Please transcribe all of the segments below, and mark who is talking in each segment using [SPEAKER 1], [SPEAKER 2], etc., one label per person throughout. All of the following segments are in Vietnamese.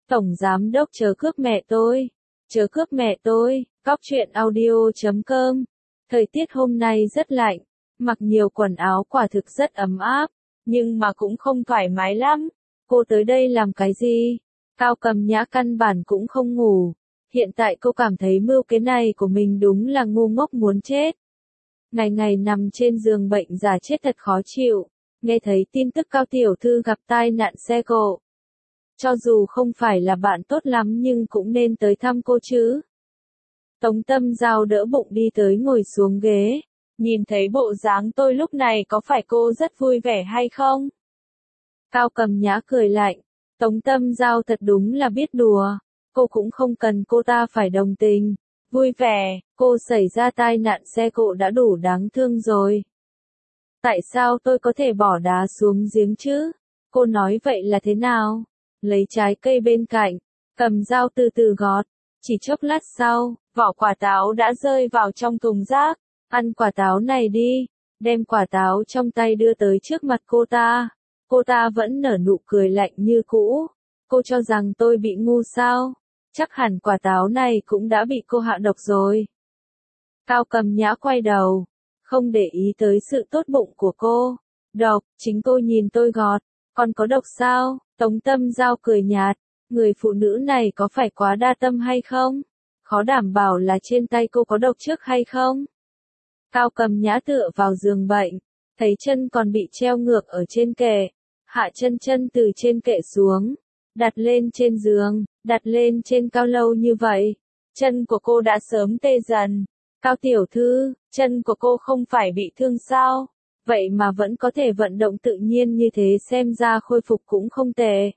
[SPEAKER 1] Tổng giám đốc chớ cướp mẹ tôi. Chớ cướp mẹ tôi. Cóc truyện audio.com. Thời tiết hôm nay rất lạnh, mặc nhiều quần áo quả thực rất ấm áp, nhưng mà cũng không thoải mái lắm. Cô tới đây làm cái gì? Cao Cầm Nhã căn bản cũng không ngủ. Hiện tại cô cảm thấy mưu kế này của mình đúng là ngu ngốc muốn chết. Ngày ngày nằm trên giường bệnh giả chết thật khó chịu. Nghe thấy tin tức Cao tiểu thư gặp tai nạn xe cộ. Cho dù không phải là bạn tốt lắm nhưng cũng nên tới thăm cô chứ. Tống Tâm Giao đỡ bụng đi tới ngồi xuống ghế. Nhìn thấy bộ dáng tôi lúc này có phải cô rất vui vẻ hay không? Cao Cầm Nhã cười lạnh. Tống Tâm Giao thật đúng là biết đùa. Cô cũng không cần cô ta phải đồng tình. Vui vẻ, cô xảy ra tai nạn xe cộ đã đủ đáng thương rồi. Tại sao tôi có thể bỏ đá xuống giếng chứ? Cô nói vậy là thế nào? Lấy trái cây bên cạnh, cầm dao từ từ gọt. Chỉ chốc lát sau, vỏ quả táo đã rơi vào trong thùng rác. Ăn quả táo này đi. Đem quả táo trong tay đưa tới trước mặt cô ta. Cô ta vẫn nở nụ cười lạnh như cũ. Cô cho rằng tôi bị ngu sao? Chắc hẳn quả táo này cũng đã bị cô hạ độc rồi. Cao Cầm Nhã quay đầu, không để ý tới sự tốt bụng của cô. Độc, chính cô nhìn tôi gọt, còn có độc sao? Tống Tâm Giao cười nhạt, người phụ nữ này có phải quá đa tâm hay không? Khó đảm bảo là trên tay cô có độc trước hay không? Cao Cầm Nhã tựa vào giường bệnh, thấy chân còn bị treo ngược ở trên kệ, hạ chân từ trên kệ xuống, đặt lên trên giường, đặt lên trên cao lâu như vậy. Chân của cô đã sớm tê dần. Cao tiểu thư, chân của cô không phải bị thương sao? Vậy mà vẫn có thể vận động tự nhiên như thế xem ra khôi phục cũng không tệ.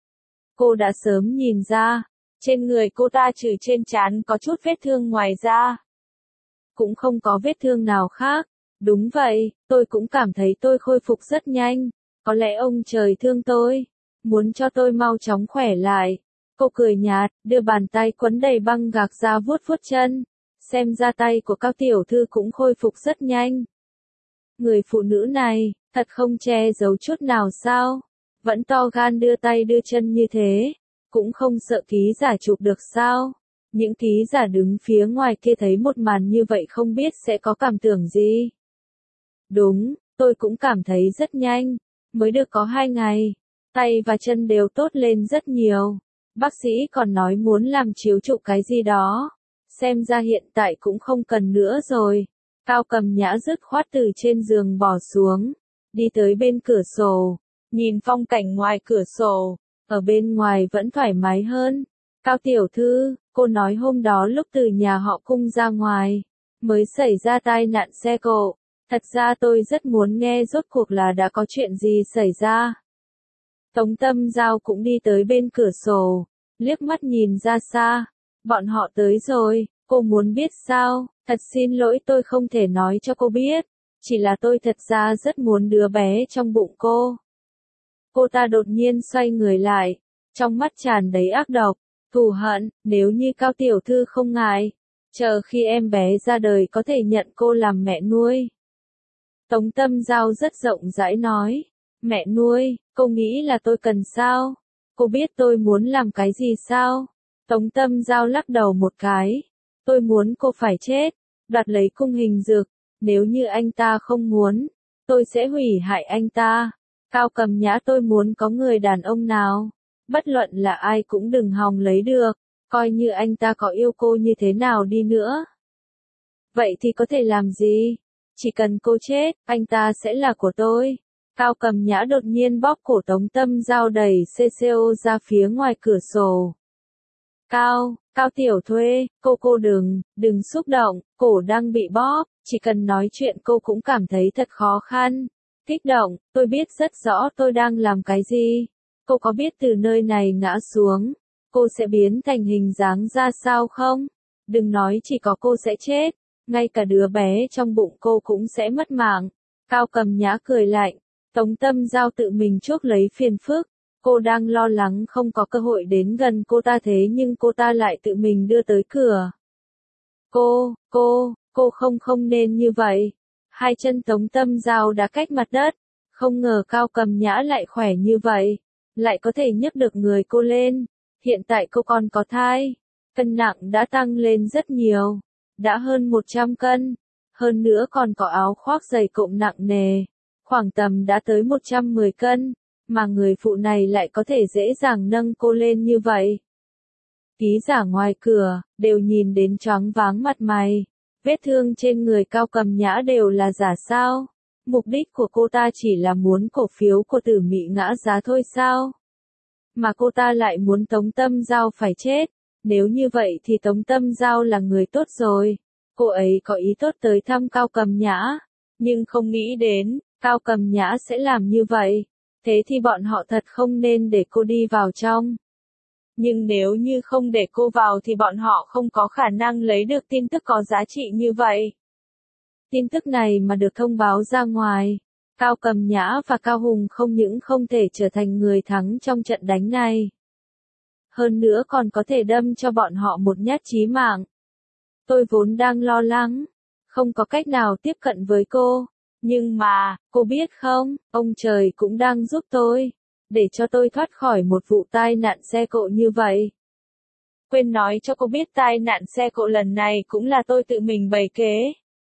[SPEAKER 1] Cô đã sớm nhìn ra, trên người cô ta trừ trên trán có chút vết thương ngoài ra. Cũng không có vết thương nào khác. Đúng vậy, tôi cũng cảm thấy tôi khôi phục rất nhanh. Có lẽ ông trời thương tôi, muốn cho tôi mau chóng khỏe lại. Cô cười nhạt, đưa bàn tay quấn đầy băng gạc ra vuốt vuốt chân. Xem ra tay của Cao tiểu thư cũng khôi phục rất nhanh. Người phụ nữ này, thật không che giấu chút nào sao? Vẫn to gan đưa tay đưa chân như thế, cũng không sợ ký giả chụp được sao? Những ký giả đứng phía ngoài kia thấy một màn như vậy không biết sẽ có cảm tưởng gì. Đúng, tôi cũng cảm thấy rất nhanh, mới được có 2 ngày, tay và chân đều tốt lên rất nhiều. Bác sĩ còn nói muốn làm chiếu chụp cái gì đó. Xem ra hiện tại cũng không cần nữa rồi. Cao Cầm Nhã dứt khoát từ trên giường bỏ xuống, đi tới bên cửa sổ, nhìn phong cảnh ngoài cửa sổ, ở bên ngoài vẫn thoải mái hơn. Cao tiểu thư, cô nói hôm đó lúc từ nhà họ Cung ra ngoài, mới xảy ra tai nạn xe cộ. Thật ra tôi rất muốn nghe rốt cuộc là đã có chuyện gì xảy ra. Tống Tâm Giao cũng đi tới bên cửa sổ, liếc mắt nhìn ra xa. Bọn họ tới rồi, cô muốn biết sao? Thật xin lỗi tôi không thể nói cho cô biết. Chỉ là tôi thật ra rất muốn đứa bé trong bụng cô. Cô ta đột nhiên xoay người lại, trong mắt tràn đầy ác độc, thù hận. Nếu như Cao tiểu thư không ngại, chờ khi em bé ra đời có thể nhận cô làm mẹ nuôi. Tống Tâm Giao rất rộng rãi nói. Mẹ nuôi, cô nghĩ là tôi cần sao? Cô biết tôi muốn làm cái gì sao? Tống Tâm Giao lắc đầu một cái. Tôi muốn cô phải chết, đoạt lấy cung hình dược. Nếu như anh ta không muốn, tôi sẽ hủy hại anh ta. Cao Cầm Nhã, tôi muốn có người đàn ông nào, bất luận là ai cũng đừng hòng lấy được, coi như anh ta có yêu cô như thế nào đi nữa. Vậy thì có thể làm gì? Chỉ cần cô chết, anh ta sẽ là của tôi. Cao Cầm Nhã đột nhiên bóp cổ Tống Tâm Giao đẩy CCO ra phía ngoài cửa sổ. Cao tiểu thuê, cô đừng xúc động, cổ đang bị bóp, chỉ cần nói chuyện cô cũng cảm thấy thật khó khăn. Kích động, tôi biết rất rõ tôi đang làm cái gì. Cô có biết từ nơi này ngã xuống, cô sẽ biến thành hình dáng ra sao không? Đừng nói chỉ có cô sẽ chết, ngay cả đứa bé trong bụng cô cũng sẽ mất mạng. Cao Cầm Nhã cười lạnh, Tống Tâm Giao tự mình chuốc lấy phiền phức. Cô đang lo lắng không có cơ hội đến gần cô ta thế nhưng cô ta lại tự mình đưa tới cửa. Cô không nên như vậy. Hai chân Tống Tâm Giao đã cách mặt đất. Không ngờ Cao Cầm Nhã lại khỏe như vậy. Lại có thể nhấc được người cô lên. Hiện tại cô còn có thai, cân nặng đã tăng lên rất nhiều, đã hơn 100 cân, hơn nữa còn có áo khoác dày cộm nặng nề, khoảng tầm đã tới 110 cân, mà người phụ này lại có thể dễ dàng nâng cô lên như vậy. Ký giả ngoài cửa, đều nhìn đến choáng váng mặt mày, vết thương trên người Cao Cầm Nhã đều là giả sao? Mục đích của cô ta chỉ là muốn cổ phiếu của Tử Mị ngã giá thôi sao? Mà cô ta lại muốn Tống Tâm Giao phải chết, nếu như vậy thì Tống Tâm Giao là người tốt rồi. Cô ấy có ý tốt tới thăm Cao Cầm Nhã, nhưng không nghĩ đến, Cao Cầm Nhã sẽ làm như vậy. Thế thì bọn họ thật không nên để cô đi vào trong. Nhưng nếu như không để cô vào thì bọn họ không có khả năng lấy được tin tức có giá trị như vậy. Tin tức này mà được thông báo ra ngoài, Cao Cầm Nhã và Cao Hùng không những không thể trở thành người thắng trong trận đánh này. Hơn nữa còn có thể đâm cho bọn họ một nhát chí mạng. Tôi vốn đang lo lắng, không có cách nào tiếp cận với cô. Nhưng mà, cô biết không, ông trời cũng đang giúp tôi, để cho tôi thoát khỏi một vụ tai nạn xe cộ như vậy. Quên nói cho cô biết tai nạn xe cộ lần này cũng là tôi tự mình bày kế.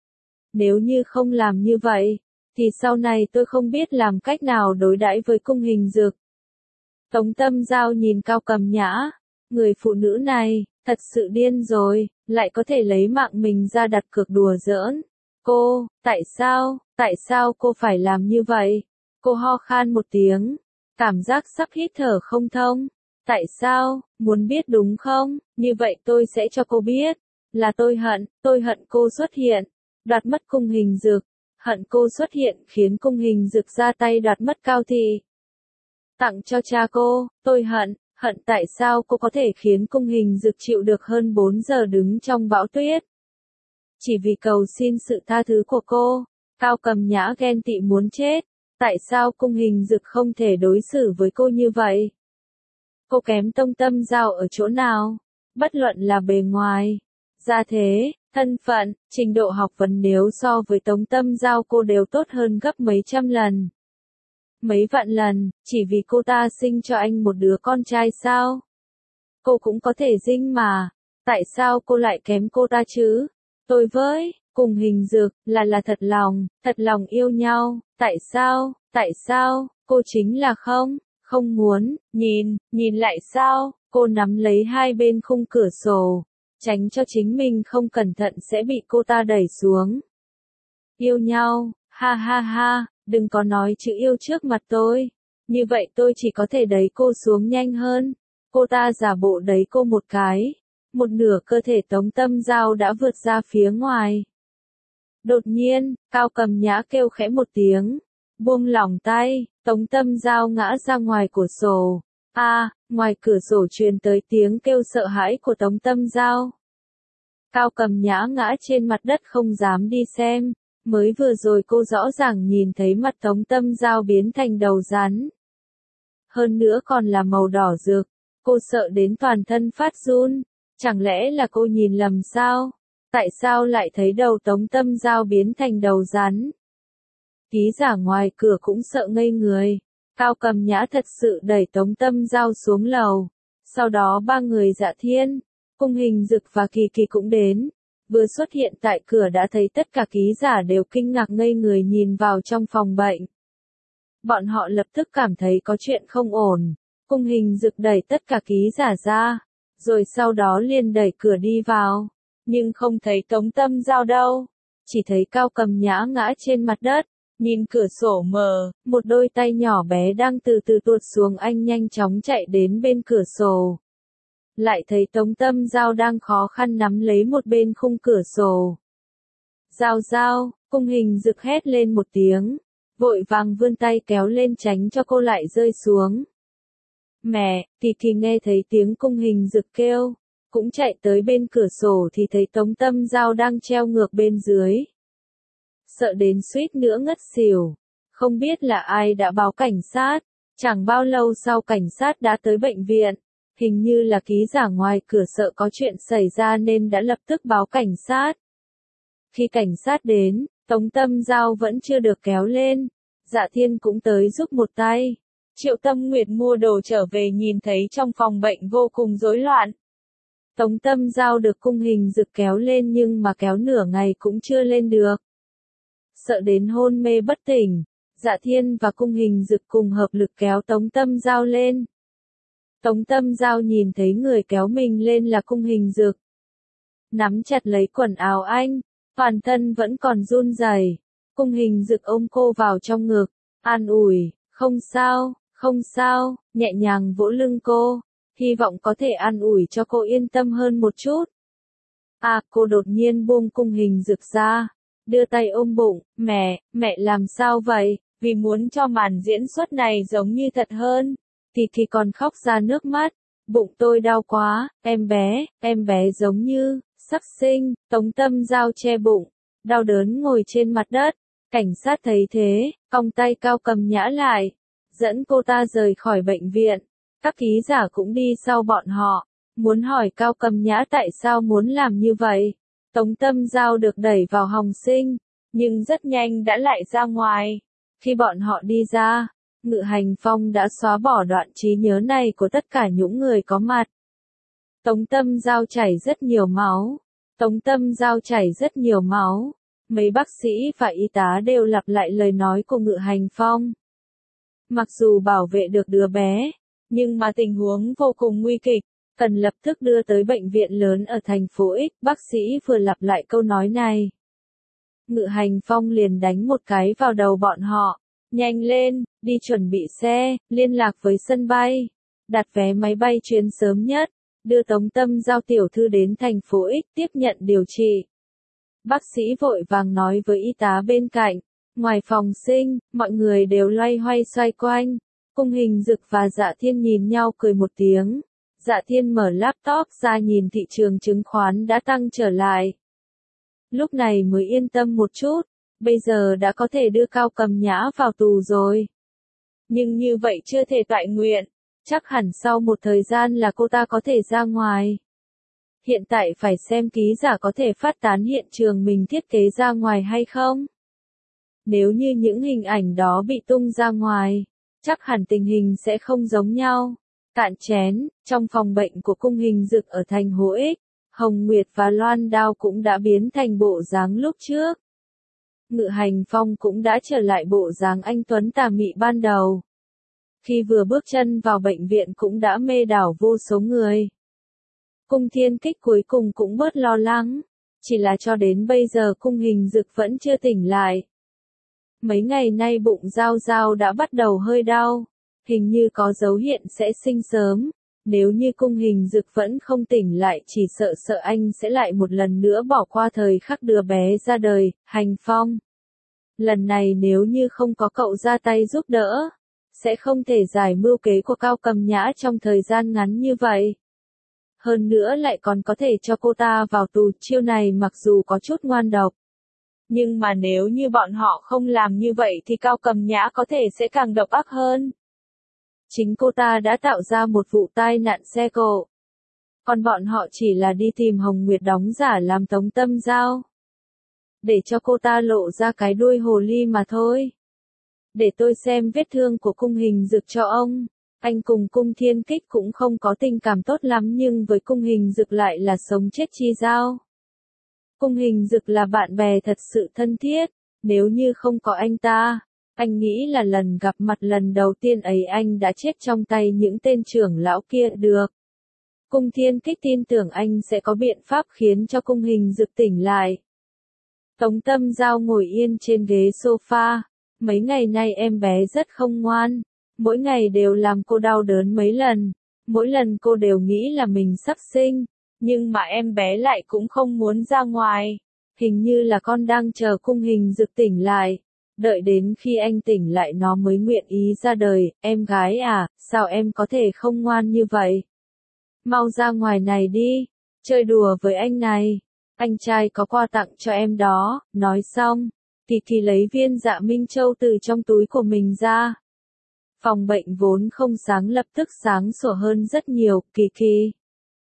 [SPEAKER 1] Nếu như không làm như vậy, thì sau này tôi không biết làm cách nào đối đãi với Cung Hình Dực. Tống Tâm Giao nhìn Cao Cầm Nhã, người phụ nữ này, thật sự điên rồi, lại có thể lấy mạng mình ra đặt cược đùa giỡn. Cô, tại sao cô phải làm như vậy? Cô ho khan một tiếng, cảm giác sắp hít thở không thông. Tại sao, muốn biết đúng không? Như vậy tôi sẽ cho cô biết, là tôi hận cô xuất hiện, đoạt mất Cung Hình Dực, hận cô xuất hiện khiến Cung Hình Dực ra tay đoạt mất Cao Thị. Tặng cho cha cô, tôi hận tại sao cô có thể khiến Cung Hình Dực chịu được hơn 4 giờ đứng trong bão tuyết. Chỉ vì cầu xin sự tha thứ của cô, Cao Cầm Nhã ghen tị muốn chết, tại sao Cung Hình Dực không thể đối xử với cô như vậy? Cô kém Tống Tâm Giao ở chỗ nào? Bất luận là bề ngoài, gia thế, thân phận, trình độ học vấn nếu so với Tống Tâm Giao cô đều tốt hơn gấp mấy trăm lần. Mấy vạn lần, chỉ vì cô ta sinh cho anh một đứa con trai sao? Cô cũng có thể dinh mà, tại sao cô lại kém cô ta chứ? Tôi với, Cung Hình Dực, là thật lòng yêu nhau, tại sao, cô chính là không muốn, nhìn lại sao, cô nắm lấy hai bên khung cửa sổ, tránh cho chính mình không cẩn thận sẽ bị cô ta đẩy xuống. Yêu nhau, ha ha ha, đừng có nói chữ yêu trước mặt tôi, như vậy tôi chỉ có thể đẩy cô xuống nhanh hơn. Cô ta giả bộ đẩy cô một cái, một nửa cơ thể Tống Tâm Giao đã vượt ra phía ngoài. Đột nhiên, Cao Cầm Nhã kêu khẽ một tiếng, buông lỏng tay, Tống Tâm Giao ngã ra ngoài cửa sổ. Ngoài cửa sổ truyền tới tiếng kêu sợ hãi của Tống Tâm Giao. Cao Cầm Nhã ngã trên mặt đất không dám đi xem, mới vừa rồi cô rõ ràng nhìn thấy mặt Tống Tâm Giao biến thành đầu rắn. Hơn nữa còn là màu đỏ rực, cô sợ đến toàn thân phát run, chẳng lẽ là cô nhìn lầm sao? Tại sao lại thấy đầu Tống Tâm Giao biến thành đầu rắn? Ký giả ngoài cửa cũng sợ ngây người. Cao Cầm Nhã thật sự đẩy Tống Tâm Giao xuống lầu. Sau đó ba người Dạ Thiên, Cung Hình Dực và Kỳ Kỳ cũng đến. Vừa xuất hiện tại cửa đã thấy tất cả ký giả đều kinh ngạc ngây người nhìn vào trong phòng bệnh. Bọn họ lập tức cảm thấy có chuyện không ổn. Cung Hình Dực đẩy tất cả ký giả ra, rồi sau đó liền đẩy cửa đi vào. Nhưng không thấy Tống Tâm Giao đâu. Chỉ thấy Cao Cầm Nhã ngã trên mặt đất. Nhìn cửa sổ mờ, một đôi tay nhỏ bé đang từ từ tuột xuống, anh nhanh chóng chạy đến bên cửa sổ. Lại thấy Tống Tâm Giao đang khó khăn nắm lấy một bên khung cửa sổ. Giao, Cung Hình Dực hét lên một tiếng, vội vàng vươn tay kéo lên tránh cho cô lại rơi xuống. Mẹ, Kỳ Kỳ nghe thấy tiếng Cung Hình Dực kêu, cũng chạy tới bên cửa sổ thì thấy Tống Tâm Giao đang treo ngược bên dưới. Sợ đến suýt nữa ngất xỉu. Không biết là ai đã báo cảnh sát. Chẳng bao lâu sau cảnh sát đã tới bệnh viện. Hình như là ký giả ngoài cửa sợ có chuyện xảy ra nên đã lập tức báo cảnh sát. Khi cảnh sát đến, Tống Tâm Giao vẫn chưa được kéo lên. Dạ Thiên cũng tới giúp một tay. Triệu Tâm Nguyệt mua đồ trở về nhìn thấy trong phòng bệnh vô cùng rối loạn. Tống Tâm Giao được Cung Hình Dực kéo lên nhưng mà kéo nửa ngày cũng chưa lên được. Sợ đến hôn mê bất tỉnh, Dạ Thiên và Cung Hình Dực cùng hợp lực kéo Tống Tâm Giao lên. Tống Tâm Giao nhìn thấy người kéo mình lên là Cung Hình Dực. Nắm chặt lấy quần áo anh, toàn thân vẫn còn run rẩy. Cung Hình Dực ôm cô vào trong ngực, an ủi, không sao, nhẹ nhàng vỗ lưng cô, hy vọng có thể an ủi cho cô yên tâm hơn một chút. Cô đột nhiên buông Cung Hình Dực ra, đưa tay ôm bụng, mẹ làm sao vậy, vì muốn cho màn diễn xuất này giống như thật hơn, thì còn khóc ra nước mắt, bụng tôi đau quá, em bé giống như, sắp sinh, Tống Tâm Giao che bụng, đau đớn ngồi trên mặt đất, cảnh sát thấy thế, cong tay Cao Cầm Nhã lại, dẫn cô ta rời khỏi bệnh viện, các ký giả cũng đi sau bọn họ, muốn hỏi Cao Cầm Nhã tại sao muốn làm như vậy. Tống Tâm Giao được đẩy vào phòng sinh, nhưng rất nhanh đã lại ra ngoài. Khi bọn họ đi ra, Ngự Hành Phong đã xóa bỏ đoạn trí nhớ này của tất cả những người có mặt. Tống Tâm Giao chảy rất nhiều máu. Mấy bác sĩ và y tá đều lặp lại lời nói của Ngự Hành Phong. Mặc dù bảo vệ được đứa bé, nhưng mà tình huống vô cùng nguy kịch, cần lập tức đưa tới bệnh viện lớn ở thành phố X. Bác sĩ vừa lặp lại câu nói này. Ngự Hành Phong liền đánh một cái vào đầu bọn họ. Nhanh lên, đi chuẩn bị xe, liên lạc với sân bay, đặt vé máy bay chuyến sớm nhất, đưa Tống Tâm Giao tiểu thư đến thành phố X tiếp nhận điều trị. Bác sĩ vội vàng nói với y tá bên cạnh. Ngoài phòng sinh, mọi người đều loay hoay xoay quanh. Cung Hình Dực và Dạ Thiên nhìn nhau cười một tiếng. Dạ Thiên mở laptop ra nhìn thị trường chứng khoán đã tăng trở lại. Lúc này mới yên tâm một chút, bây giờ đã có thể đưa Cao Cầm Nhã vào tù rồi. Nhưng như vậy chưa thể toại nguyện, chắc hẳn sau một thời gian là cô ta có thể ra ngoài. Hiện tại phải xem ký giả có thể phát tán hiện trường mình thiết kế ra ngoài hay không. Nếu như những hình ảnh đó bị tung ra ngoài, chắc hẳn tình hình sẽ không giống nhau. Cạn chén, trong phòng bệnh của Cung Hình Dực ở thành phố X, Hồng Nguyệt và Loan Đao cũng đã biến thành bộ dáng lúc trước. Ngự Hành Phong cũng đã trở lại bộ dáng anh tuấn tà mị ban đầu. Khi vừa bước chân vào bệnh viện cũng đã mê đảo vô số người. Cung Thiên Kích cuối cùng cũng bớt lo lắng, chỉ là cho đến bây giờ Cung Hình Dực vẫn chưa tỉnh lại. Mấy ngày nay bụng Giao Giao đã bắt đầu hơi đau, hình như có dấu hiện sẽ sinh sớm. Nếu như Cung Hình Dực vẫn không tỉnh lại chỉ sợ anh sẽ lại một lần nữa bỏ qua thời khắc đứa bé ra đời. Hành Phong, lần này nếu như không có cậu ra tay giúp đỡ, sẽ không thể giải mưu kế của Cao Cầm Nhã trong thời gian ngắn như vậy. Hơn nữa lại còn có thể cho cô ta vào tù, chiêu này mặc dù có chút ngoan độc. Nhưng mà nếu như bọn họ không làm như vậy thì Cao Cầm Nhã có thể sẽ càng độc ác hơn. Chính cô ta đã tạo ra một vụ tai nạn xe cộ. Còn bọn họ chỉ là đi tìm Hồng Nguyệt đóng giả làm Tống Tâm Giao. Để cho cô ta lộ ra cái đuôi hồ ly mà thôi. Để tôi xem vết thương của Cung Hình Dực cho ông. Anh cùng Cung Thiên Kích cũng không có tình cảm tốt lắm nhưng với Cung Hình Dực lại là sống chết chi giao. Cung Hình Dực là bạn bè thật sự thân thiết, nếu như không có anh ta, anh nghĩ là lần gặp mặt lần đầu tiên ấy anh đã chết trong tay những tên trưởng lão kia được. Cung Thiên Kích tin tưởng anh sẽ có biện pháp khiến cho Cung Hình Dực tỉnh lại. Tống Tâm Giao ngồi yên trên ghế sofa, mấy ngày nay em bé rất không ngoan, mỗi ngày đều làm cô đau đớn mấy lần, mỗi lần cô đều nghĩ là mình sắp sinh. Nhưng mà em bé lại cũng không muốn ra ngoài, hình như là con đang chờ Cung Hình Dực tỉnh lại, đợi đến khi anh tỉnh lại nó mới nguyện ý ra đời. Em gái à, sao em có thể không ngoan như vậy? Mau ra ngoài này đi, chơi đùa với anh này, anh trai có quà tặng cho em đó. Nói xong, Kỳ Kỳ lấy viên Dạ Minh Châu từ trong túi của mình ra. Phòng bệnh vốn không sáng lập tức sáng sủa hơn rất nhiều. Kỳ Kỳ,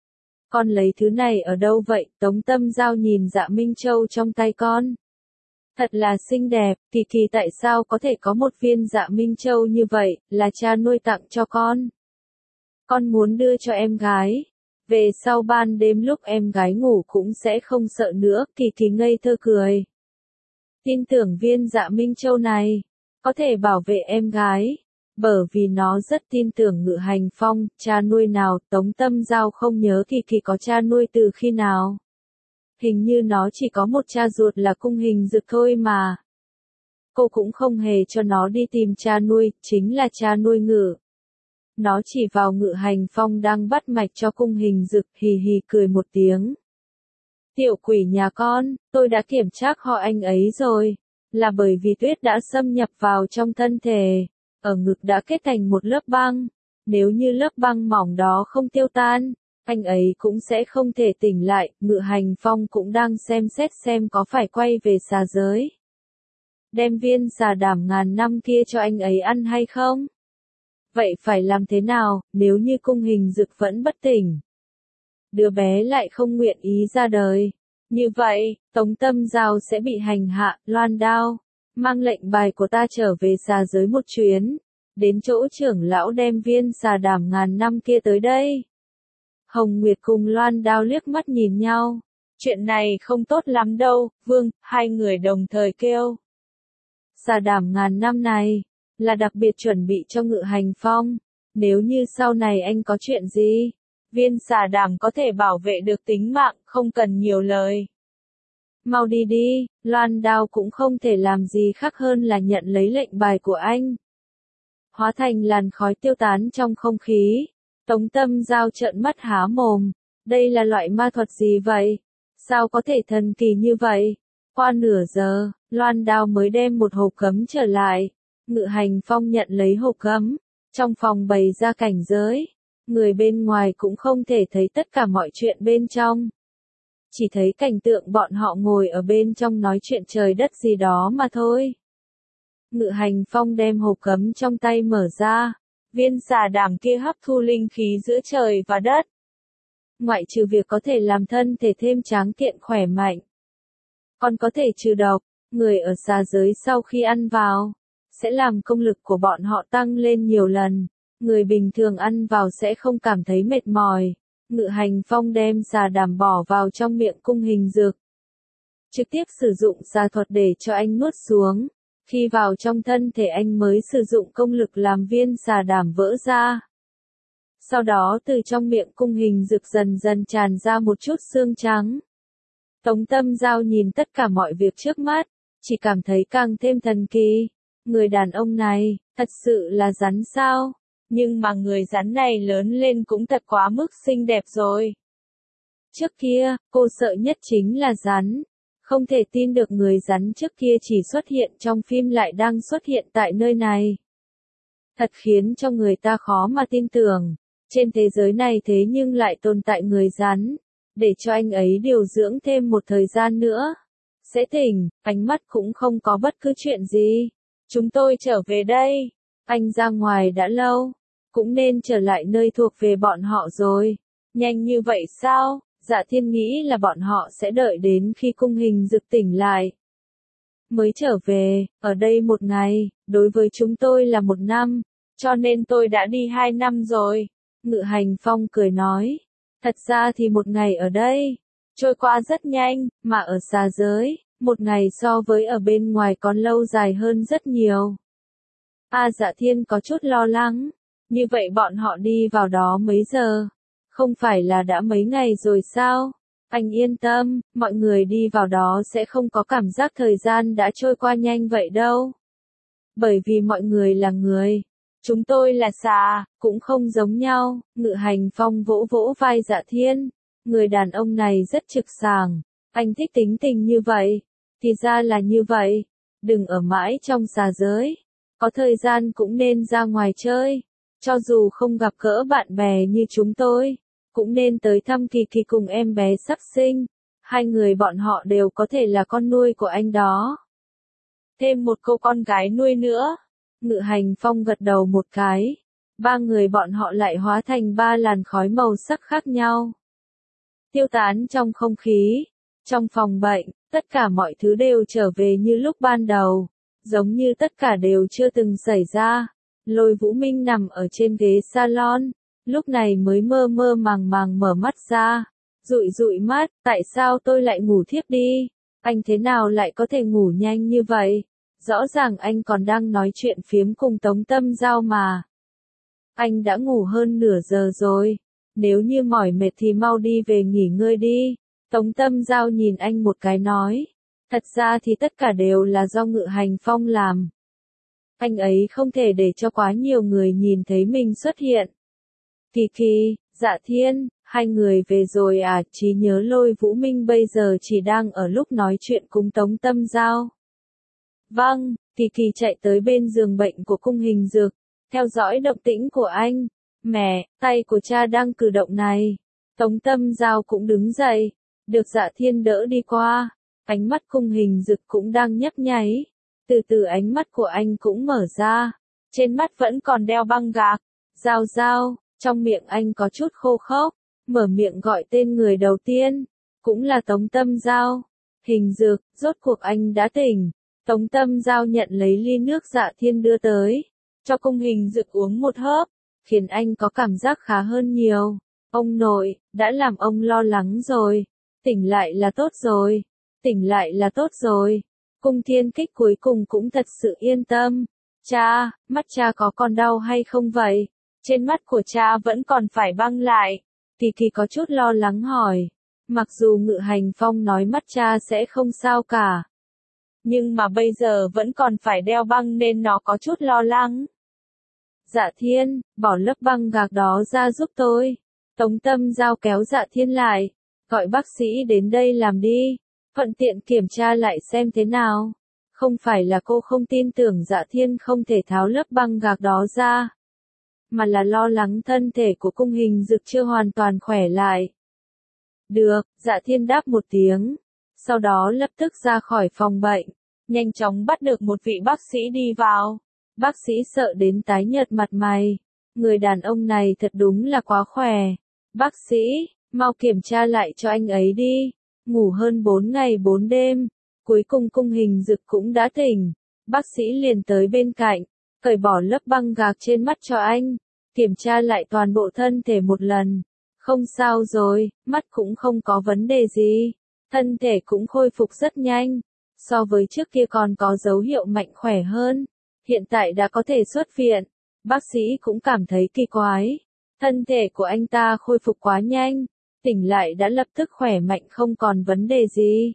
[SPEAKER 1] con lấy thứ này ở đâu vậy? Tống Tâm Giao nhìn Dạ Minh Châu trong tay con. Thật là xinh đẹp, Kỳ Kỳ tại sao có thể có một viên Dạ Minh Châu như vậy, là cha nuôi tặng cho con. Con muốn đưa cho em gái. Về sau ban đêm lúc em gái ngủ cũng sẽ không sợ nữa, Kỳ Kỳ ngây thơ cười. Tin tưởng viên Dạ Minh Châu này, có thể bảo vệ em gái. Bởi vì nó rất tin tưởng Ngự Hành Phong, cha nuôi nào, Tống Tâm Giao không nhớ Kỳ Kỳ có cha nuôi từ khi nào. Hình như nó chỉ có một cha ruột là Cung Hình Dực thôi mà. Cô cũng không hề cho nó đi tìm cha nuôi, chính là cha nuôi Ngự. Nó chỉ vào Ngự Hành Phong đang bắt mạch cho Cung Hình Dực, hì hì cười một tiếng. Tiểu quỷ nhà con, tôi đã kiểm tra họ anh ấy rồi. Là bởi vì tuyết đã xâm nhập vào trong thân thể. Ở ngực đã kết thành một lớp băng. Nếu như lớp băng mỏng đó không tiêu tan, anh ấy cũng sẽ không thể tỉnh lại. Ngự Hành Phong cũng đang xem xét xem có phải quay về xà giới. Đem viên xà đảm ngàn năm kia cho anh ấy ăn hay không? Vậy phải làm thế nào, nếu như Cung Hình Dực vẫn bất tỉnh? Đứa bé lại không nguyện ý ra đời. Như vậy, Tống Tâm Giao sẽ bị hành hạ, loan đao. Mang lệnh bài của ta trở về xà giới một chuyến. Đến chỗ trưởng lão đem viên xà đảm ngàn năm kia tới đây. Hồng Nguyệt cùng loan đao liếc mắt nhìn nhau. Chuyện này không tốt lắm đâu, Vương, hai người đồng thời kêu. Xà đảm ngàn năm này, là đặc biệt chuẩn bị cho Ngự Hành Phong. Nếu như sau này anh có chuyện gì, viên xà đảm có thể bảo vệ được tính mạng, không cần nhiều lời. Mau đi đi, loan đao cũng không thể làm gì khác hơn là nhận lấy lệnh bài của anh. Hóa thành làn khói tiêu tán trong không khí. Tống Tâm Giao trợn mắt há mồm. Đây là loại ma thuật gì vậy? Sao có thể thần kỳ như vậy? Qua nửa giờ, loan đao mới đem một hộp cấm trở lại. Ngự Hành Phong nhận lấy hộp cấm. Trong phòng bày ra cảnh giới. Người bên ngoài cũng không thể thấy tất cả mọi chuyện bên trong. Chỉ thấy cảnh tượng bọn họ ngồi ở bên trong nói chuyện trời đất gì đó mà thôi. Ngự Hành Phong đem hộp cấm trong tay mở ra. Viên xà đảm kia hấp thu linh khí giữa trời và đất. Ngoại trừ việc có thể làm thân thể thêm tráng kiện khỏe mạnh, còn có thể trừ độc. Người ở xà giới sau khi ăn vào, sẽ làm công lực của bọn họ tăng lên nhiều lần. Người bình thường ăn vào sẽ không cảm thấy mệt mỏi. Ngự Hành Phong đem xà đảm bỏ vào trong miệng Cung Hình Dực. Trực tiếp sử dụng xà thuật để cho anh nuốt xuống. Khi vào trong thân thể anh mới sử dụng công lực làm viên xà đảm vỡ ra. Sau đó từ trong miệng Cung Hình Dực dần dần tràn ra một chút xương trắng. Tống Tâm Giao nhìn tất cả mọi việc trước mắt, chỉ cảm thấy càng thêm thần kỳ. Người đàn ông này, thật sự là rắn sao? Nhưng mà người rắn này lớn lên cũng thật quá mức xinh đẹp rồi. Trước kia, cô sợ nhất chính là rắn. Không thể tin được người rắn trước kia chỉ xuất hiện trong phim lại đang xuất hiện tại nơi này. Thật khiến cho người ta khó mà tin tưởng. Trên thế giới này thế nhưng lại tồn tại người rắn. Để cho anh ấy điều dưỡng thêm một thời gian nữa. Sẽ tỉnh, ánh mắt cũng không có bất cứ chuyện gì. Chúng tôi trở về đây. Anh ra ngoài đã lâu. Cũng nên trở lại nơi thuộc về bọn họ rồi. Nhanh như vậy sao? Dạ Thiên nghĩ là bọn họ sẽ đợi đến khi Cung Hình Dực tỉnh lại. Mới trở về, ở đây một ngày, đối với chúng tôi là một năm, cho nên tôi đã đi 2 năm rồi. Ngự Hành Phong cười nói. Thật ra thì một ngày ở đây, trôi qua rất nhanh, mà ở xà giới, một ngày so với ở bên ngoài còn lâu dài hơn rất nhiều. Dạ Thiên có chút lo lắng. Như vậy bọn họ đi vào đó mấy giờ? Không phải là đã mấy ngày rồi sao? Anh yên tâm, mọi người đi vào đó sẽ không có cảm giác thời gian đã trôi qua nhanh vậy đâu. Bởi vì mọi người là người. Chúng tôi là xà, cũng không giống nhau. Ngự Hành Phong vỗ vỗ vai Dạ Thiên. Người đàn ông này rất trực sàng. Anh thích tính tình như vậy. Thì ra là như vậy. Đừng ở mãi trong xà giới. Có thời gian cũng nên ra ngoài chơi. Cho dù không gặp gỡ bạn bè như chúng tôi, cũng nên tới thăm Kỳ Kỳ cùng em bé sắp sinh. Hai người bọn họ đều có thể là con nuôi của anh đó. Thêm một cô con gái nuôi nữa. Ngự Hành Phong gật đầu một cái. Ba người bọn họ lại hóa thành ba làn khói màu sắc khác nhau. Tiêu tán trong không khí. Trong phòng bệnh, tất cả mọi thứ đều trở về như lúc ban đầu, giống như tất cả đều chưa từng xảy ra. Lôi Vũ Minh nằm ở trên ghế salon, lúc này mới mơ mơ màng màng mở mắt ra, dụi dụi mắt, tại sao tôi lại ngủ thiếp đi? Anh thế nào lại có thể ngủ nhanh như vậy? Rõ ràng anh còn đang nói chuyện phiếm cùng Tống Tâm Giao mà. Anh đã ngủ hơn nửa giờ rồi, nếu như mỏi mệt thì mau đi về nghỉ ngơi đi. Tống Tâm Giao nhìn anh một cái nói, thật ra thì tất cả đều là do Ngự Hành Phong làm. Anh ấy không thể để cho quá nhiều người nhìn thấy mình xuất hiện. Kỳ Kỳ, Dạ Thiên, hai người về rồi à? Trí nhớ Lôi Vũ Minh bây giờ chỉ đang ở lúc nói chuyện cùng Tống Tâm Giao. Vâng, Kỳ Kỳ chạy tới bên giường bệnh của Cung Hình Dực, theo dõi động tĩnh của anh. Mẹ, tay của cha đang cử động này. Tống Tâm Giao cũng đứng dậy, được Dạ Thiên đỡ đi qua. Ánh mắt Cung Hình Dực cũng đang nhấp nháy. Từ từ ánh mắt của anh cũng mở ra. Trên mắt vẫn còn đeo băng gạc. Giao Giao, trong miệng anh có chút khô khốc. Mở miệng gọi tên người đầu tiên. Cũng là Tống Tâm Giao. Hình Dực, rốt cuộc anh đã tỉnh. Tống Tâm Giao nhận lấy ly nước Dạ Thiên đưa tới. Cho Cung Hình Dực uống một hớp. Khiến anh có cảm giác khá hơn nhiều. Ông nội, đã làm ông lo lắng rồi. Tỉnh lại là tốt rồi. Tỉnh lại là tốt rồi. Cung Thiên Kích cuối cùng cũng thật sự yên tâm. Cha, mắt cha có còn đau hay không vậy? Trên mắt của cha vẫn còn phải băng lại. Kỳ Kỳ có chút lo lắng hỏi. Mặc dù Ngự Hành Phong nói mắt cha sẽ không sao cả. Nhưng mà bây giờ vẫn còn phải đeo băng nên nó có chút lo lắng. Dạ Thiên, bỏ lớp băng gạc đó ra giúp tôi. Tống Tâm Giao kéo Dạ Thiên lại. Gọi bác sĩ đến đây làm đi. Thuận tiện kiểm tra lại xem thế nào. Không phải là cô không tin tưởng Dạ Thiên không thể tháo lớp băng gạc đó ra. Mà là lo lắng thân thể của Cung Hình Dực chưa hoàn toàn khỏe lại. Được, Dạ Thiên đáp một tiếng. Sau đó lập tức ra khỏi phòng bệnh. Nhanh chóng bắt được một vị bác sĩ đi vào. Bác sĩ sợ đến tái nhợt mặt mày. Người đàn ông này thật đúng là quá khỏe. Bác sĩ, mau kiểm tra lại cho anh ấy đi. Ngủ hơn 4 ngày 4 đêm. Cuối cùng Cung Hình Dực cũng đã tỉnh. Bác sĩ liền tới bên cạnh. Cởi bỏ lớp băng gạc trên mắt cho anh. Kiểm tra lại toàn bộ thân thể một lần. Không sao rồi, mắt cũng không có vấn đề gì. Thân thể cũng khôi phục rất nhanh. So với trước kia còn có dấu hiệu mạnh khỏe hơn. Hiện tại đã có thể xuất viện. Bác sĩ cũng cảm thấy kỳ quái. Thân thể của anh ta khôi phục quá nhanh. Tỉnh lại đã lập tức khỏe mạnh không còn vấn đề gì.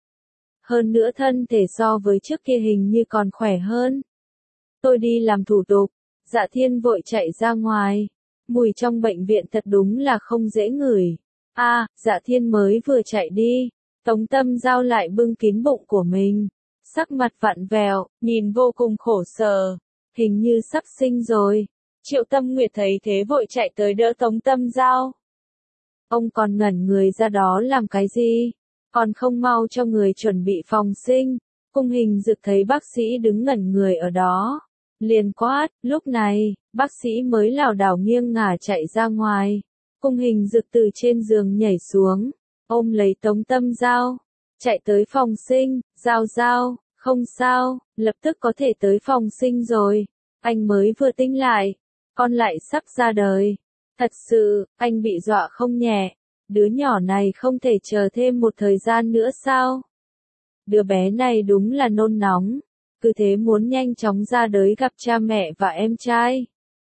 [SPEAKER 1] Hơn nữa thân thể so với trước kia hình như còn khỏe hơn. Tôi đi làm thủ tục. Dạ Thiên vội chạy ra ngoài. Mùi trong bệnh viện thật đúng là không dễ ngửi. Dạ Thiên mới vừa chạy đi. Tống Tâm Giao lại bưng kín bụng của mình. Sắc mặt vặn vẹo, nhìn vô cùng khổ sở. Hình như sắp sinh rồi. Triệu Tâm Nguyệt thấy thế vội chạy tới đỡ Tống Tâm Giao. Ông còn ngẩn người ra đó làm cái gì? Còn không mau cho người chuẩn bị phòng sinh. Cung Hình Dực thấy bác sĩ đứng ngẩn người ở đó. Liền quát, lúc này, bác sĩ mới lảo đảo nghiêng ngả chạy ra ngoài. Cung Hình Dực từ trên giường nhảy xuống, ôm lấy Tống Tâm Giao. Chạy tới phòng sinh, Giao Giao, không sao, lập tức có thể tới phòng sinh rồi. Anh mới vừa tỉnh lại, con lại sắp ra đời. Thật sự, anh bị dọa không nhẹ. Đứa nhỏ này không thể chờ thêm một thời gian nữa sao? Đứa bé này đúng là nôn nóng. Cứ thế muốn nhanh chóng ra đời gặp cha mẹ và em trai.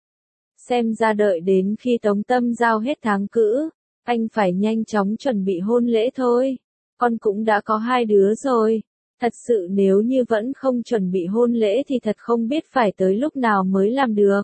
[SPEAKER 1] Xem ra đợi đến khi Tống Tâm Giao hết tháng cữ, anh phải nhanh chóng chuẩn bị hôn lễ thôi. Con cũng đã có 2 đứa rồi. Thật sự nếu như vẫn không chuẩn bị hôn lễ thì thật không biết phải tới lúc nào mới làm được.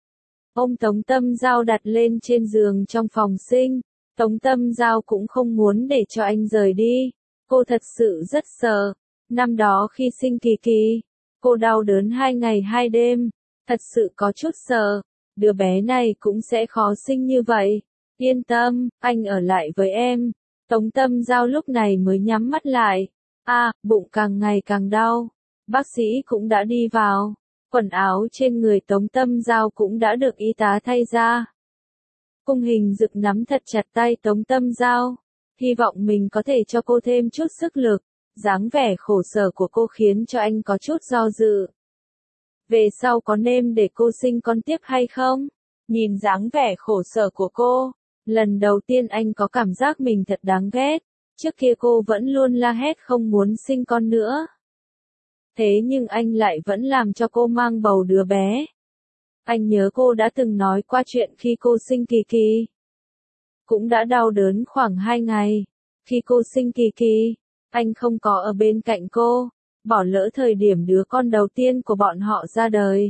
[SPEAKER 1] Ôm Tống Tâm Giao đặt lên trên giường trong phòng sinh. Tống Tâm Giao cũng không muốn để cho anh rời đi. Cô thật sự rất sợ. Năm đó khi sinh Kỳ Kỳ, cô đau đớn 2 ngày 2 đêm. Thật sự có chút sợ. Đứa bé này cũng sẽ khó sinh như vậy. Yên tâm, anh ở lại với em. Tống Tâm Giao lúc này mới nhắm mắt lại. Bụng càng ngày càng đau. Bác sĩ cũng đã đi vào. Quần áo trên người Tống Tâm Giao cũng đã được y tá thay ra. Cung Hình Dực nắm thật chặt tay Tống Tâm Giao. hy vọng mình có thể cho cô thêm chút sức lực. Dáng vẻ khổ sở của cô khiến cho anh có chút do dự. Về sau có nên để cô sinh con tiếp hay không? Nhìn dáng vẻ khổ sở của cô, lần đầu tiên anh có cảm giác mình thật đáng ghét. Trước kia cô vẫn luôn la hét không muốn sinh con nữa. Thế nhưng anh lại vẫn làm cho cô mang bầu đứa bé. Anh nhớ cô đã từng nói qua chuyện khi cô sinh Kỳ Kỳ. Cũng đã đau đớn khoảng 2 ngày. Khi cô sinh Kỳ Kỳ, anh không có ở bên cạnh cô, bỏ lỡ thời điểm đứa con đầu tiên của bọn họ ra đời.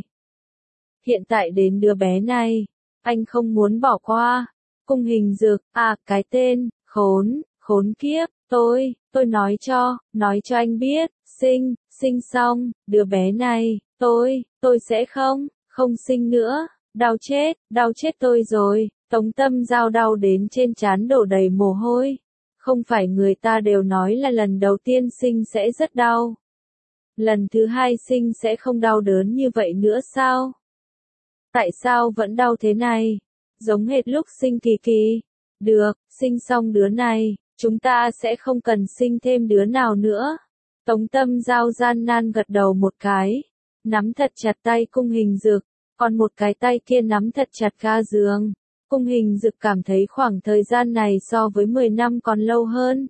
[SPEAKER 1] Hiện tại đến đứa bé này, anh không muốn bỏ qua. Cung Hình Dực, cái tên, khốn kiếp, tôi nói cho anh biết, sinh xong, đứa bé này, tôi sẽ không sinh nữa, đau chết tôi rồi. Tống Tâm Giao đau đến trên trán đổ đầy mồ hôi. Không phải người ta đều nói là lần đầu tiên sinh sẽ rất đau. Lần thứ 2 sinh sẽ không đau đớn như vậy nữa sao? Tại sao vẫn đau thế này? Giống hệt lúc sinh Kỳ Kỳ. Được, sinh xong đứa này, chúng ta sẽ không cần sinh thêm đứa nào nữa. Tống Tâm Giao gian nan gật đầu một cái, nắm thật chặt tay Cung Hình Dực, còn một cái tay kia nắm thật chặt ga giường. Cung Hình Dực cảm thấy khoảng thời gian này so với 10 năm còn lâu hơn.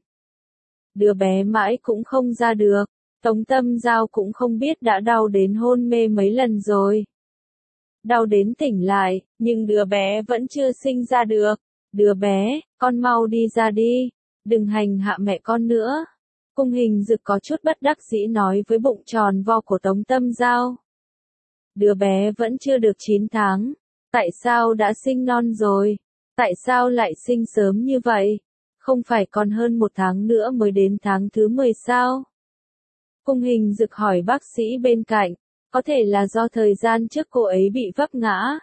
[SPEAKER 1] Đứa bé mãi cũng không ra được, Tống Tâm Giao cũng không biết đã đau đến hôn mê mấy lần rồi. Đau đến tỉnh lại, nhưng đứa bé vẫn chưa sinh ra được. Đứa bé, con mau đi ra đi, đừng hành hạ mẹ con nữa. Cung Hình Dực có chút bất đắc dĩ nói với bụng tròn vo của Tống Tâm Giao. Đứa bé vẫn chưa được 9 tháng. Tại sao đã sinh non rồi? Tại sao lại sinh sớm như vậy? Không phải còn hơn 1 tháng nữa mới đến tháng thứ 10 sao? Cung Hình Dực hỏi bác sĩ bên cạnh, có thể là do thời gian trước cô ấy bị vấp ngã.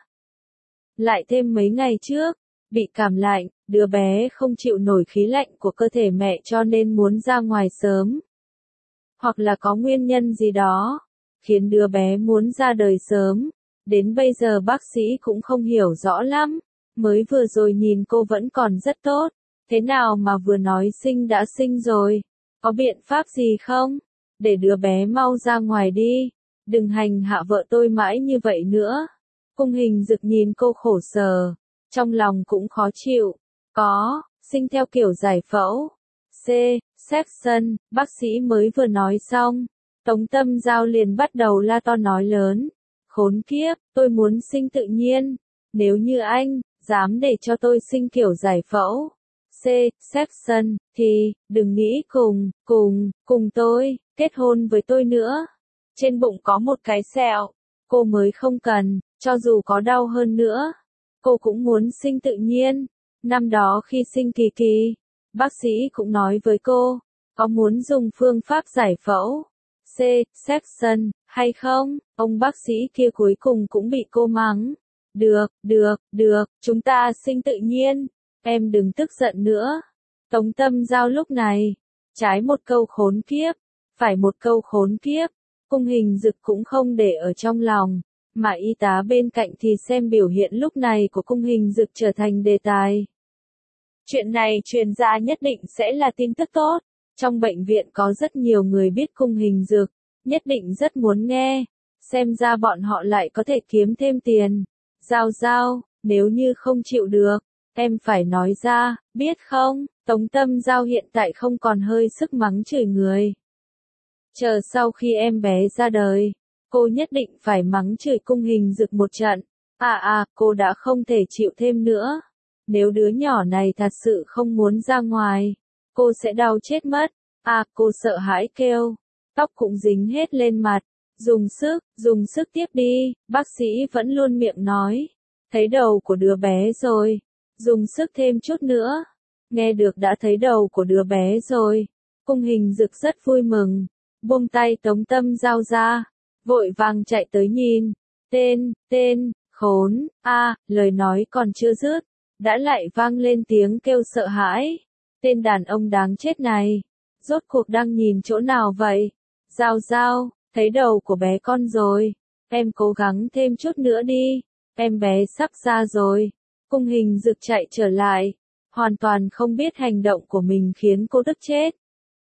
[SPEAKER 1] Lại thêm mấy ngày trước, bị cảm lạnh, đứa bé không chịu nổi khí lạnh của cơ thể mẹ cho nên muốn ra ngoài sớm. Hoặc là có nguyên nhân gì đó, khiến đứa bé muốn ra đời sớm. Đến bây giờ bác sĩ cũng không hiểu rõ lắm, mới vừa rồi nhìn cô vẫn còn rất tốt, thế nào mà vừa nói sinh đã sinh rồi, có biện pháp gì không? Để đứa bé mau ra ngoài đi, đừng hành hạ vợ tôi mãi như vậy nữa. Cung Hình Dực nhìn cô khổ sở, trong lòng cũng khó chịu, sinh theo kiểu giải phẫu. Section, bác sĩ mới vừa nói xong, Tống Tâm Giao liền bắt đầu la to nói lớn. Khốn kiếp, tôi muốn sinh tự nhiên. Nếu như anh dám để cho tôi sinh kiểu giải phẫu, section, thì đừng nghĩ cùng tôi kết hôn với tôi nữa. Trên bụng có một cái sẹo, cô mới không cần, cho dù có đau hơn nữa, cô cũng muốn sinh tự nhiên. Năm đó khi sinh Kỳ Kỳ, bác sĩ cũng nói với cô, có muốn dùng phương pháp giải phẫu section hay không? Ông bác sĩ kia cuối cùng cũng bị cô mắng. Được, chúng ta sinh tự nhiên, em đừng tức giận nữa. Tống Tâm Giao lúc này, trái một câu khốn kiếp, phải một câu khốn kiếp. Cung Hình Dực cũng không để ở trong lòng, mà y tá bên cạnh thì xem biểu hiện lúc này của Cung Hình Dực trở thành đề tài. Chuyện này truyền ra nhất định sẽ là tin tức tốt. Trong bệnh viện có rất nhiều người biết Cung Hình Dực, nhất định rất muốn nghe. Xem ra bọn họ lại có thể kiếm thêm tiền. Giao, nếu như không chịu được, em phải nói ra, biết không? Tống Tâm Giao hiện tại không còn hơi sức mắng chửi người. Chờ sau khi em bé ra đời, cô nhất định phải mắng chửi Cung Hình Dực một trận. Cô đã không thể chịu thêm nữa. Nếu đứa nhỏ này thật sự không muốn ra ngoài, cô sẽ đau chết mất. Cô sợ hãi kêu. Tóc cũng dính hết lên mặt. Dùng sức tiếp đi, bác sĩ vẫn luôn miệng nói. Thấy đầu của đứa bé rồi. Dùng sức thêm chút nữa. Nghe được đã thấy đầu của đứa bé rồi. Cung Hình Dực rất vui mừng. Buông tay Tống Tâm Giao ra. Vội vàng chạy tới nhìn. Tên, khốn, lời nói còn chưa dứt. Đã lại vang lên tiếng kêu sợ hãi. Tên đàn ông đáng chết này. Rốt cuộc đang nhìn chỗ nào vậy? Giao, thấy đầu của bé con rồi. Em cố gắng thêm chút nữa đi. Em bé sắp ra rồi. Cung Hình Dực chạy trở lại. hoàn toàn không biết hành động của mình khiến cô tức chết.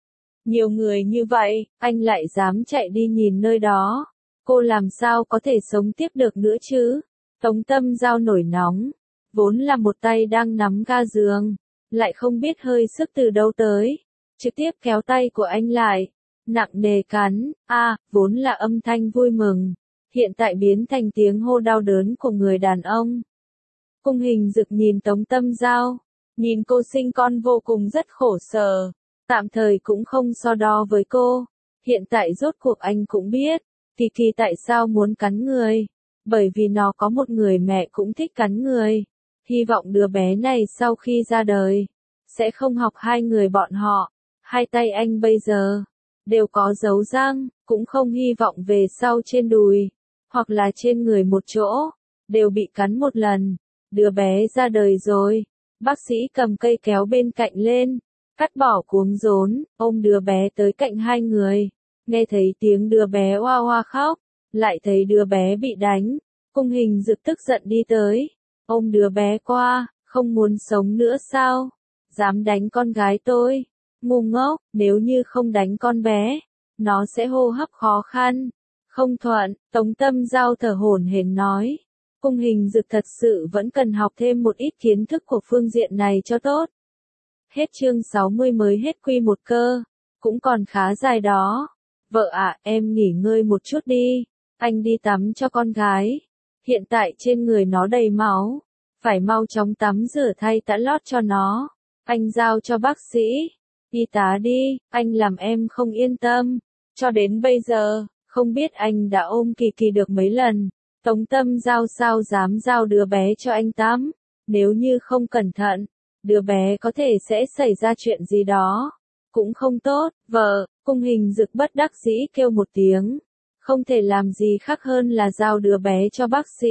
[SPEAKER 1] Nhiều người như vậy, anh lại dám chạy đi nhìn nơi đó. Cô làm sao có thể sống tiếp được nữa chứ? Tống Tâm Giao nổi nóng, vốn là một tay đang nắm ga giường, lại không biết hơi sức từ đâu tới, trực tiếp kéo tay của anh lại, nặng nề cắn, vốn là âm thanh vui mừng, hiện tại biến thành tiếng hô đau đớn của người đàn ông. Cung Hình Dực nhìn Tống Tâm Giao, nhìn cô sinh con vô cùng rất khổ sở, tạm thời cũng không so đo với cô, hiện tại rốt cuộc anh cũng biết, Kỳ Kỳ tại sao muốn cắn người, bởi vì nó có một người mẹ cũng thích cắn người, hy vọng đứa bé này sau khi ra đời, sẽ không học hai người bọn họ, hai tay anh bây giờ, đều có dấu răng, cũng không hy vọng về sau trên đùi, hoặc là trên người một chỗ, đều bị cắn một lần. Đứa bé ra đời rồi, bác sĩ cầm cây kéo bên cạnh lên, cắt bỏ cuống rốn, ôm đứa bé tới cạnh hai người, nghe thấy tiếng đứa bé oa oa khóc, lại thấy đứa bé bị đánh, Cung Hình Dực tức giận đi tới, ôm đứa bé qua, không muốn sống nữa sao, dám đánh con gái tôi, ngu ngốc, nếu như không đánh con bé, nó sẽ hô hấp khó khăn, không thuận, Tống Tâm Giao thở hổn hển nói. Cung Hình Dực thật sự vẫn cần học thêm một ít kiến thức của phương diện này cho tốt. Hết chương 60 mới hết quy một cơ, cũng còn khá dài đó. Vợ ạ, em nghỉ ngơi một chút đi, anh đi tắm cho con gái. Hiện tại trên người nó đầy máu, phải mau chóng tắm rửa thay tã lót cho nó. Anh giao cho bác sĩ, y tá đi, anh làm em không yên tâm. Cho đến bây giờ, không biết anh đã ôm Kỳ Kỳ được mấy lần. Tống Tâm Giao sao dám giao đứa bé cho anh tắm, nếu như không cẩn thận, đứa bé có thể sẽ xảy ra chuyện gì đó, cũng không tốt, vợ, Cung Hình Dực bất đắc dĩ kêu một tiếng, không thể làm gì khác hơn là giao đứa bé cho bác sĩ.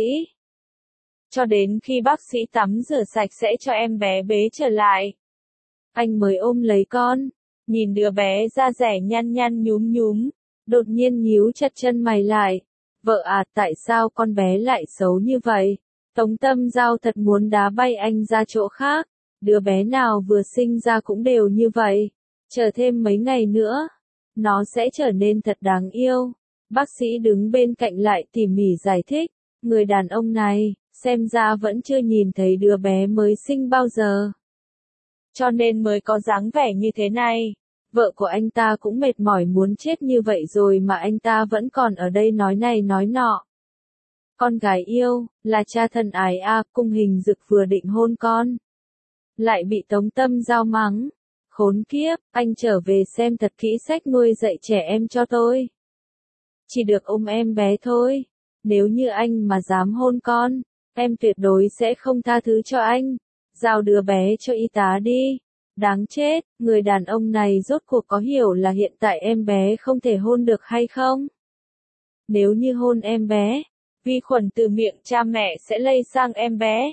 [SPEAKER 1] Cho đến khi bác sĩ tắm rửa sạch sẽ cho em bé bế trở lại. Anh mới ôm lấy con, nhìn đứa bé da dẻ nhăn nhăn nhúm nhúm, đột nhiên nhíu chặt chân mày lại. Vợ à, tại sao con bé lại xấu như vậy? Tống Tâm Giao thật muốn đá bay anh ra chỗ khác. Đứa bé nào vừa sinh ra cũng đều như vậy. Chờ thêm mấy ngày nữa, nó sẽ trở nên thật đáng yêu. Bác sĩ đứng bên cạnh lại tỉ mỉ giải thích. Người đàn ông này, xem ra vẫn chưa nhìn thấy đứa bé mới sinh bao giờ. Cho nên mới có dáng vẻ như thế này. Vợ của anh ta cũng mệt mỏi muốn chết như vậy rồi mà anh ta vẫn còn ở đây nói này nói nọ. Con gái yêu, là cha thân ái Cung Hình Dực vừa định hôn con. Lại bị Tống Tâm Giao mắng. Khốn kiếp, anh trở về xem thật kỹ sách nuôi dạy trẻ em cho tôi. Chỉ được ôm em bé thôi. Nếu như anh mà dám hôn con, em tuyệt đối sẽ không tha thứ cho anh. Giao đứa bé cho y tá đi. Đáng chết, người đàn ông này rốt cuộc có hiểu là hiện tại em bé không thể hôn được hay không? Nếu như hôn em bé, vi khuẩn từ miệng cha mẹ sẽ lây sang em bé.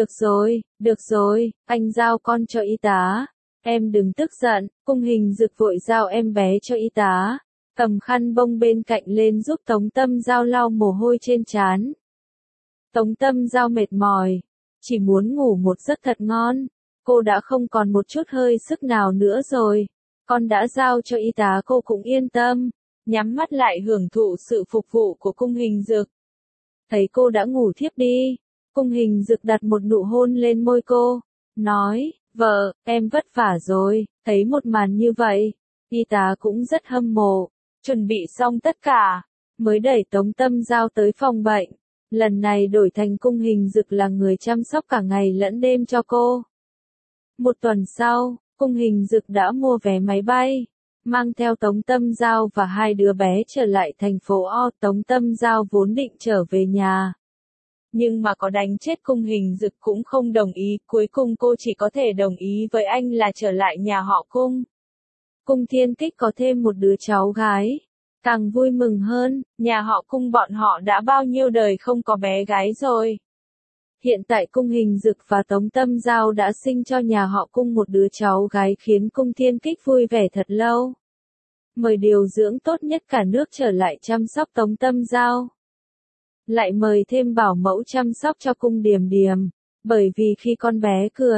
[SPEAKER 1] Được rồi, anh giao con cho y tá. Em đừng tức giận, Cung Hình Dực vội giao em bé cho y tá. Cầm khăn bông bên cạnh lên giúp Tống Tâm Giao lau mồ hôi trên trán. Tống Tâm Giao mệt mỏi, chỉ muốn ngủ một giấc thật ngon. Cô đã không còn một chút hơi sức nào nữa rồi. Con đã giao cho y tá cô cũng yên tâm. Nhắm mắt lại hưởng thụ sự phục vụ của Cung Hình Dực. Thấy cô đã ngủ thiếp đi. Cung Hình Dực đặt một nụ hôn lên môi cô. Nói, vợ, em vất vả rồi. Thấy một màn như vậy. Y tá cũng rất hâm mộ. Chuẩn bị xong tất cả. Mới đẩy Tống Tâm Giao tới phòng bệnh. Lần này đổi thành Cung Hình Dực là người chăm sóc cả ngày lẫn đêm cho cô. Một tuần sau, Cung Hình Dực đã mua vé máy bay, mang theo Tống Tâm Giao và hai đứa bé trở lại thành phố O. Tống Tâm Giao vốn định trở về nhà. Nhưng mà có đánh chết Cung Hình Dực cũng không đồng ý, cuối cùng cô chỉ có thể đồng ý với anh là trở lại nhà họ Cung. Cung Thiên Kích có thêm một đứa cháu gái. Càng vui mừng hơn, nhà họ Cung bọn họ đã bao nhiêu đời không có bé gái rồi. Hiện tại Cung Hình Dực và Tống Tâm Giao đã sinh cho nhà họ Cung một đứa cháu gái khiến Cung Thiên Kích vui vẻ thật lâu. Mời điều dưỡng tốt nhất cả nước trở lại chăm sóc Tống Tâm Giao. Lại mời thêm bảo mẫu chăm sóc cho Cung Điềm Điềm, bởi vì khi con bé cười,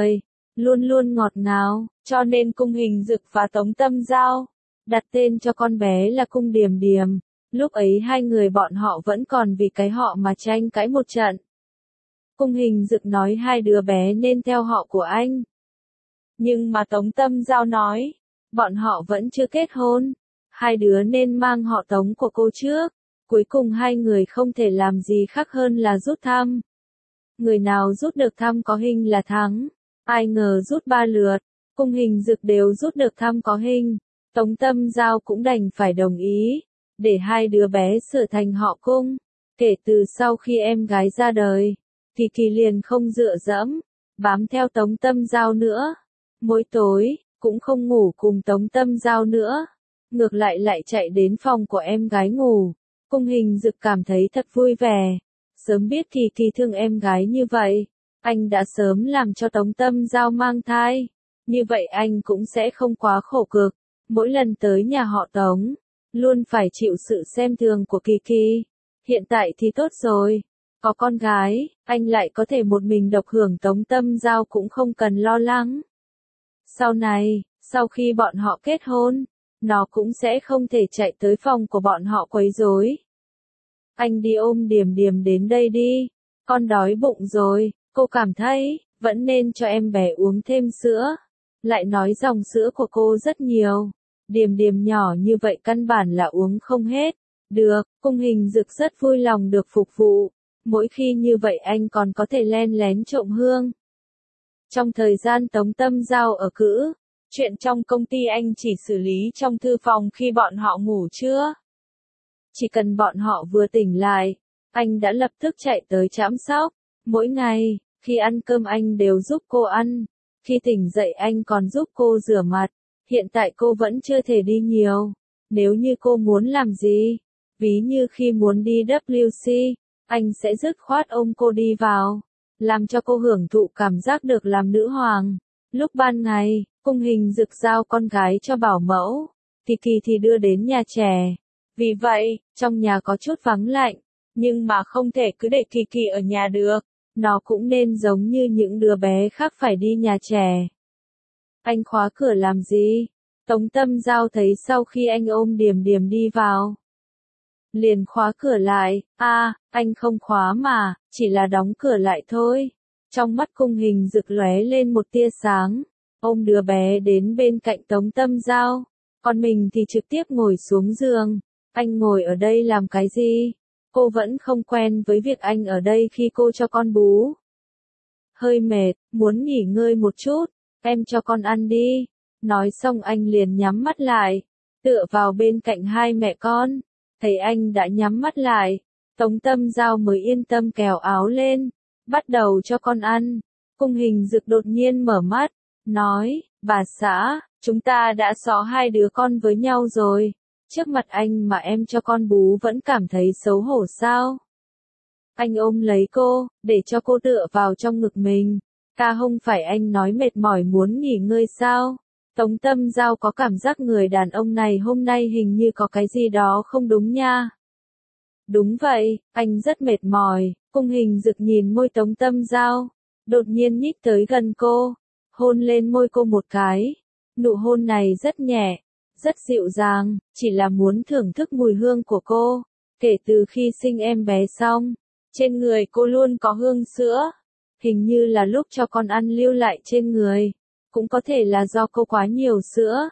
[SPEAKER 1] luôn luôn ngọt ngào, cho nên Cung Hình Dực và Tống Tâm Giao đặt tên cho con bé là Cung Điềm Điềm. Lúc ấy hai người bọn họ vẫn còn vì cái họ mà tranh cãi một trận. Cung Hình Dực nói hai đứa bé nên theo họ của anh. Nhưng mà Tống Tâm Giao nói, bọn họ vẫn chưa kết hôn, hai đứa nên mang họ Tống của cô trước. Cuối cùng hai người không thể làm gì khác hơn là rút thăm. Người nào rút được thăm có hình là thắng. Ai ngờ rút 3 lượt, Cung Hình Dực đều rút được thăm có hình. Tống Tâm Giao cũng đành phải đồng ý, để hai đứa bé sửa thành họ Cung. Kể từ sau khi em gái ra đời, Kỳ Kỳ liền không dựa dẫm, bám theo Tống Tâm Giao nữa. Mỗi tối, cũng không ngủ cùng Tống Tâm Giao nữa. Ngược lại chạy đến phòng của em gái ngủ. Cung Hình Dực cảm thấy thật vui vẻ. Sớm biết Kỳ Kỳ thương em gái như vậy, anh đã sớm làm cho Tống Tâm Giao mang thai. Như vậy anh cũng sẽ không quá khổ cực. Mỗi lần tới nhà họ Tống, luôn phải chịu sự xem thường của Kỳ Kỳ. Hiện tại thì tốt rồi. Có con gái, anh lại có thể một mình độc hưởng, Tống Tâm Giao cũng không cần lo lắng. Sau này, sau khi bọn họ kết hôn, nó cũng sẽ không thể chạy tới phòng của bọn họ quấy rối. Anh đi ôm Điềm Điềm đến đây đi. Con đói bụng rồi, cô cảm thấy, vẫn nên cho em bé uống thêm sữa. Lại nói dòng sữa của cô rất nhiều. Điềm Điềm nhỏ như vậy căn bản là uống không hết. Được, Cung Hình Dực rất vui lòng được phục vụ. Mỗi khi như vậy anh còn có thể len lén trộm hương. Trong thời gian Tống Tâm Giao ở cữ, chuyện trong công ty anh chỉ xử lý trong thư phòng khi bọn họ ngủ trưa. Chỉ cần bọn họ vừa tỉnh lại, anh đã lập tức chạy tới chăm sóc. Mỗi ngày, khi ăn cơm anh đều giúp cô ăn. Khi tỉnh dậy anh còn giúp cô rửa mặt. Hiện tại cô vẫn chưa thể đi nhiều. Nếu như cô muốn làm gì, ví như khi muốn đi WC, anh sẽ dứt khoát ôm cô đi vào, làm cho cô hưởng thụ cảm giác được làm nữ hoàng. Lúc ban ngày, Cung Hình Dực giao con gái cho bảo mẫu, Kỳ Kỳ thì đưa đến nhà trẻ. Vì vậy, trong nhà có chút vắng lạnh, nhưng mà không thể cứ để Kỳ Kỳ ở nhà được, nó cũng nên giống như những đứa bé khác phải đi nhà trẻ. Anh khóa cửa làm gì? Tống Tâm Giao thấy sau khi anh ôm Điềm Điềm đi vào, liền khóa cửa lại. Anh không khóa mà, chỉ là đóng cửa lại thôi. Trong mắt Cung Hình Dực lóe lên một tia sáng, ôm đứa bé đến bên cạnh Tống Tâm Giao, còn mình thì trực tiếp ngồi xuống giường. Anh ngồi ở đây làm cái gì? Cô vẫn không quen với việc anh ở đây khi cô cho con bú. Hơi mệt, muốn nghỉ ngơi một chút, em cho con ăn đi. Nói xong anh liền nhắm mắt lại, tựa vào bên cạnh hai mẹ con. Thấy anh đã nhắm mắt lại, Tống Tâm Giao mới yên tâm kéo áo lên, bắt đầu cho con ăn. Cung Hình Dực đột nhiên mở mắt, nói, bà xã, chúng ta đã xó hai đứa con với nhau rồi. Trước mặt anh mà em cho con bú vẫn cảm thấy xấu hổ sao? Anh ôm lấy cô, để cho cô tựa vào trong ngực mình. Không phải anh nói mệt mỏi muốn nghỉ ngơi sao? Tống Tâm Giao có cảm giác người đàn ông này hôm nay hình như có cái gì đó không đúng nha. Đúng vậy, anh rất mệt mỏi. Cung Hình Dực nhìn môi Tống Tâm Giao, đột nhiên nhích tới gần cô, hôn lên môi cô một cái. Nụ hôn này rất nhẹ, rất dịu dàng, chỉ là muốn thưởng thức mùi hương của cô. Kể từ khi sinh em bé xong, trên người cô luôn có hương sữa. Hình như là lúc cho con ăn lưu lại trên người. Cũng có thể là do cô quá nhiều sữa.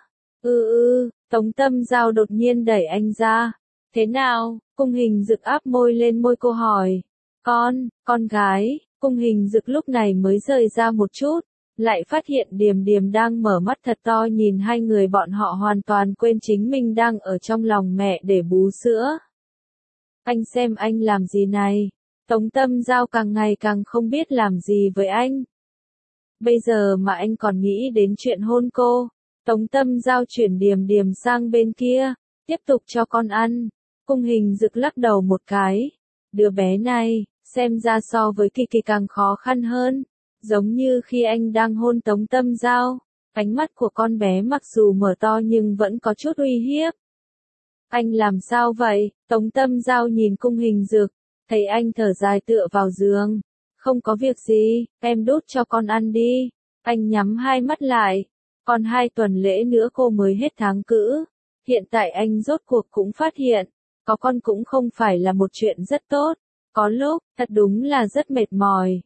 [SPEAKER 1] Tống Tâm Giao đột nhiên đẩy anh ra. Thế nào? Cung Hình Dực áp môi lên môi cô hỏi. Con gái. Cung Hình Dực lúc này mới rời ra một chút, lại phát hiện Điềm Điềm đang mở mắt thật to nhìn hai người bọn họ, hoàn toàn quên chính mình đang ở trong lòng mẹ để bú sữa. Anh xem anh làm gì này? Tống Tâm Giao càng ngày càng không biết làm gì với anh. Bây giờ mà anh còn nghĩ đến chuyện hôn cô. Tống Tâm Giao chuyển Điềm Điềm sang bên kia, tiếp tục cho con ăn. Cung Hình Dực lắc đầu một cái. Đứa bé này, xem ra so với Kỳ Kỳ càng khó khăn hơn. Giống như khi anh đang hôn Tống Tâm Giao, ánh mắt của con bé mặc dù mở to nhưng vẫn có chút uy hiếp. Anh làm sao vậy? Tống Tâm Giao nhìn Cung Hình Dực, thấy anh thở dài tựa vào giường. Không có việc gì, em đút cho con ăn đi. Anh nhắm hai mắt lại. Còn 2 tuần lễ nữa cô mới hết tháng cữ. Hiện tại anh rốt cuộc cũng phát hiện, có con cũng không phải là một chuyện rất tốt. Có lúc, thật đúng là rất mệt mỏi.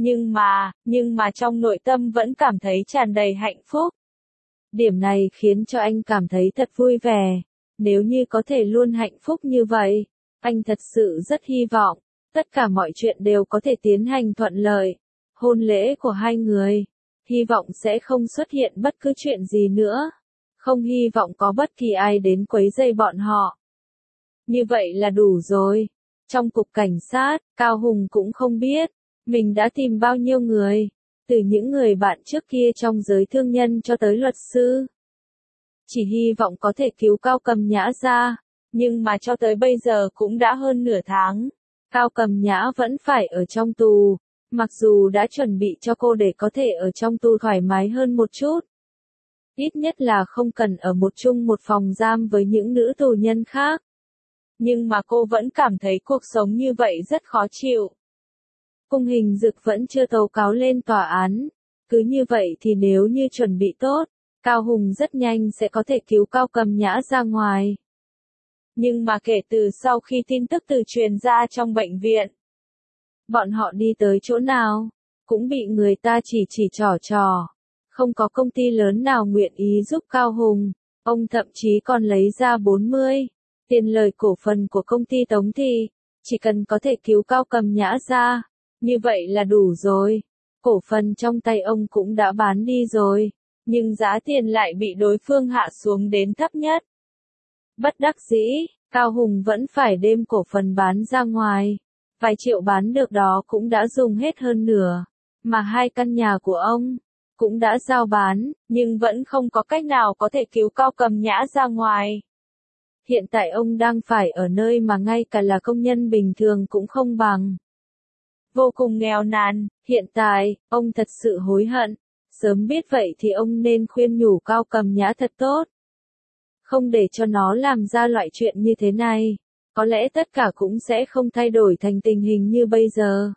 [SPEAKER 1] Nhưng mà trong nội tâm vẫn cảm thấy tràn đầy hạnh phúc. Điểm này khiến cho anh cảm thấy thật vui vẻ. Nếu như có thể luôn hạnh phúc như vậy, anh thật sự rất hy vọng, tất cả mọi chuyện đều có thể tiến hành thuận lợi. Hôn lễ của 2 người, hy vọng sẽ không xuất hiện bất cứ chuyện gì nữa. Không hy vọng có bất kỳ ai đến quấy rầy bọn họ. Như vậy là đủ rồi. Trong cục cảnh sát, Cao Hùng cũng không biết, mình đã tìm bao nhiêu người, từ những người bạn trước kia trong giới thương nhân cho tới luật sư. Chỉ hy vọng có thể cứu Cao Cầm Nhã ra, nhưng mà cho tới bây giờ cũng đã hơn nửa tháng. Cao Cầm Nhã vẫn phải ở trong tù, mặc dù đã chuẩn bị cho cô để có thể ở trong tù thoải mái hơn một chút. Ít nhất là không cần ở một phòng giam với những nữ tù nhân khác. Nhưng mà cô vẫn cảm thấy cuộc sống như vậy rất khó chịu. Cung Hình Dực vẫn chưa tố cáo lên tòa án. Cứ như vậy thì nếu như chuẩn bị tốt, Cao Hùng rất nhanh sẽ có thể cứu Cao Cầm Nhã ra ngoài. Nhưng mà kể từ sau khi tin tức từ truyền ra trong bệnh viện, bọn họ đi tới chỗ nào, cũng bị người ta chỉ trò. Không có công ty lớn nào nguyện ý giúp Cao Hùng. Ông thậm chí còn lấy ra 40 tiền lời cổ phần của công ty Tống Thị. Chỉ cần có thể cứu Cao Cầm Nhã ra, như vậy là đủ rồi. Cổ phần trong tay ông cũng đã bán đi rồi, nhưng giá tiền lại bị đối phương hạ xuống đến thấp nhất. Bất đắc dĩ, Cao Hùng vẫn phải đem cổ phần bán ra ngoài. Vài triệu bán được đó cũng đã dùng hết hơn nửa, mà 2 căn nhà của ông cũng đã giao bán, nhưng vẫn không có cách nào có thể cứu Cao Cầm Nhã ra ngoài. Hiện tại ông đang phải ở nơi mà ngay cả là công nhân bình thường cũng không bằng. Vô cùng nghèo nàn, hiện tại, ông thật sự hối hận. Sớm biết vậy thì ông nên khuyên nhủ Cao Cầm Nhã thật tốt. Không để cho nó làm ra loại chuyện như thế này. Có lẽ tất cả cũng sẽ không thay đổi thành tình hình như bây giờ.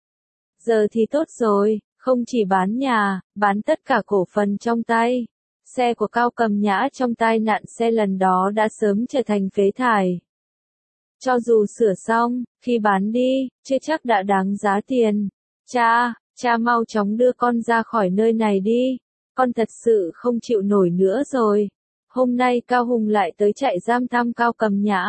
[SPEAKER 1] Giờ thì tốt rồi, không chỉ bán nhà, bán tất cả cổ phần trong tay. Xe của Cao Cầm Nhã trong tai nạn xe lần đó đã sớm trở thành phế thải. Cho dù sửa xong, khi bán đi, chưa chắc đã đáng giá tiền. Cha mau chóng đưa con ra khỏi nơi này đi. Con thật sự không chịu nổi nữa rồi. Hôm nay Cao Hùng lại tới trại giam thăm Cao Cầm Nhã.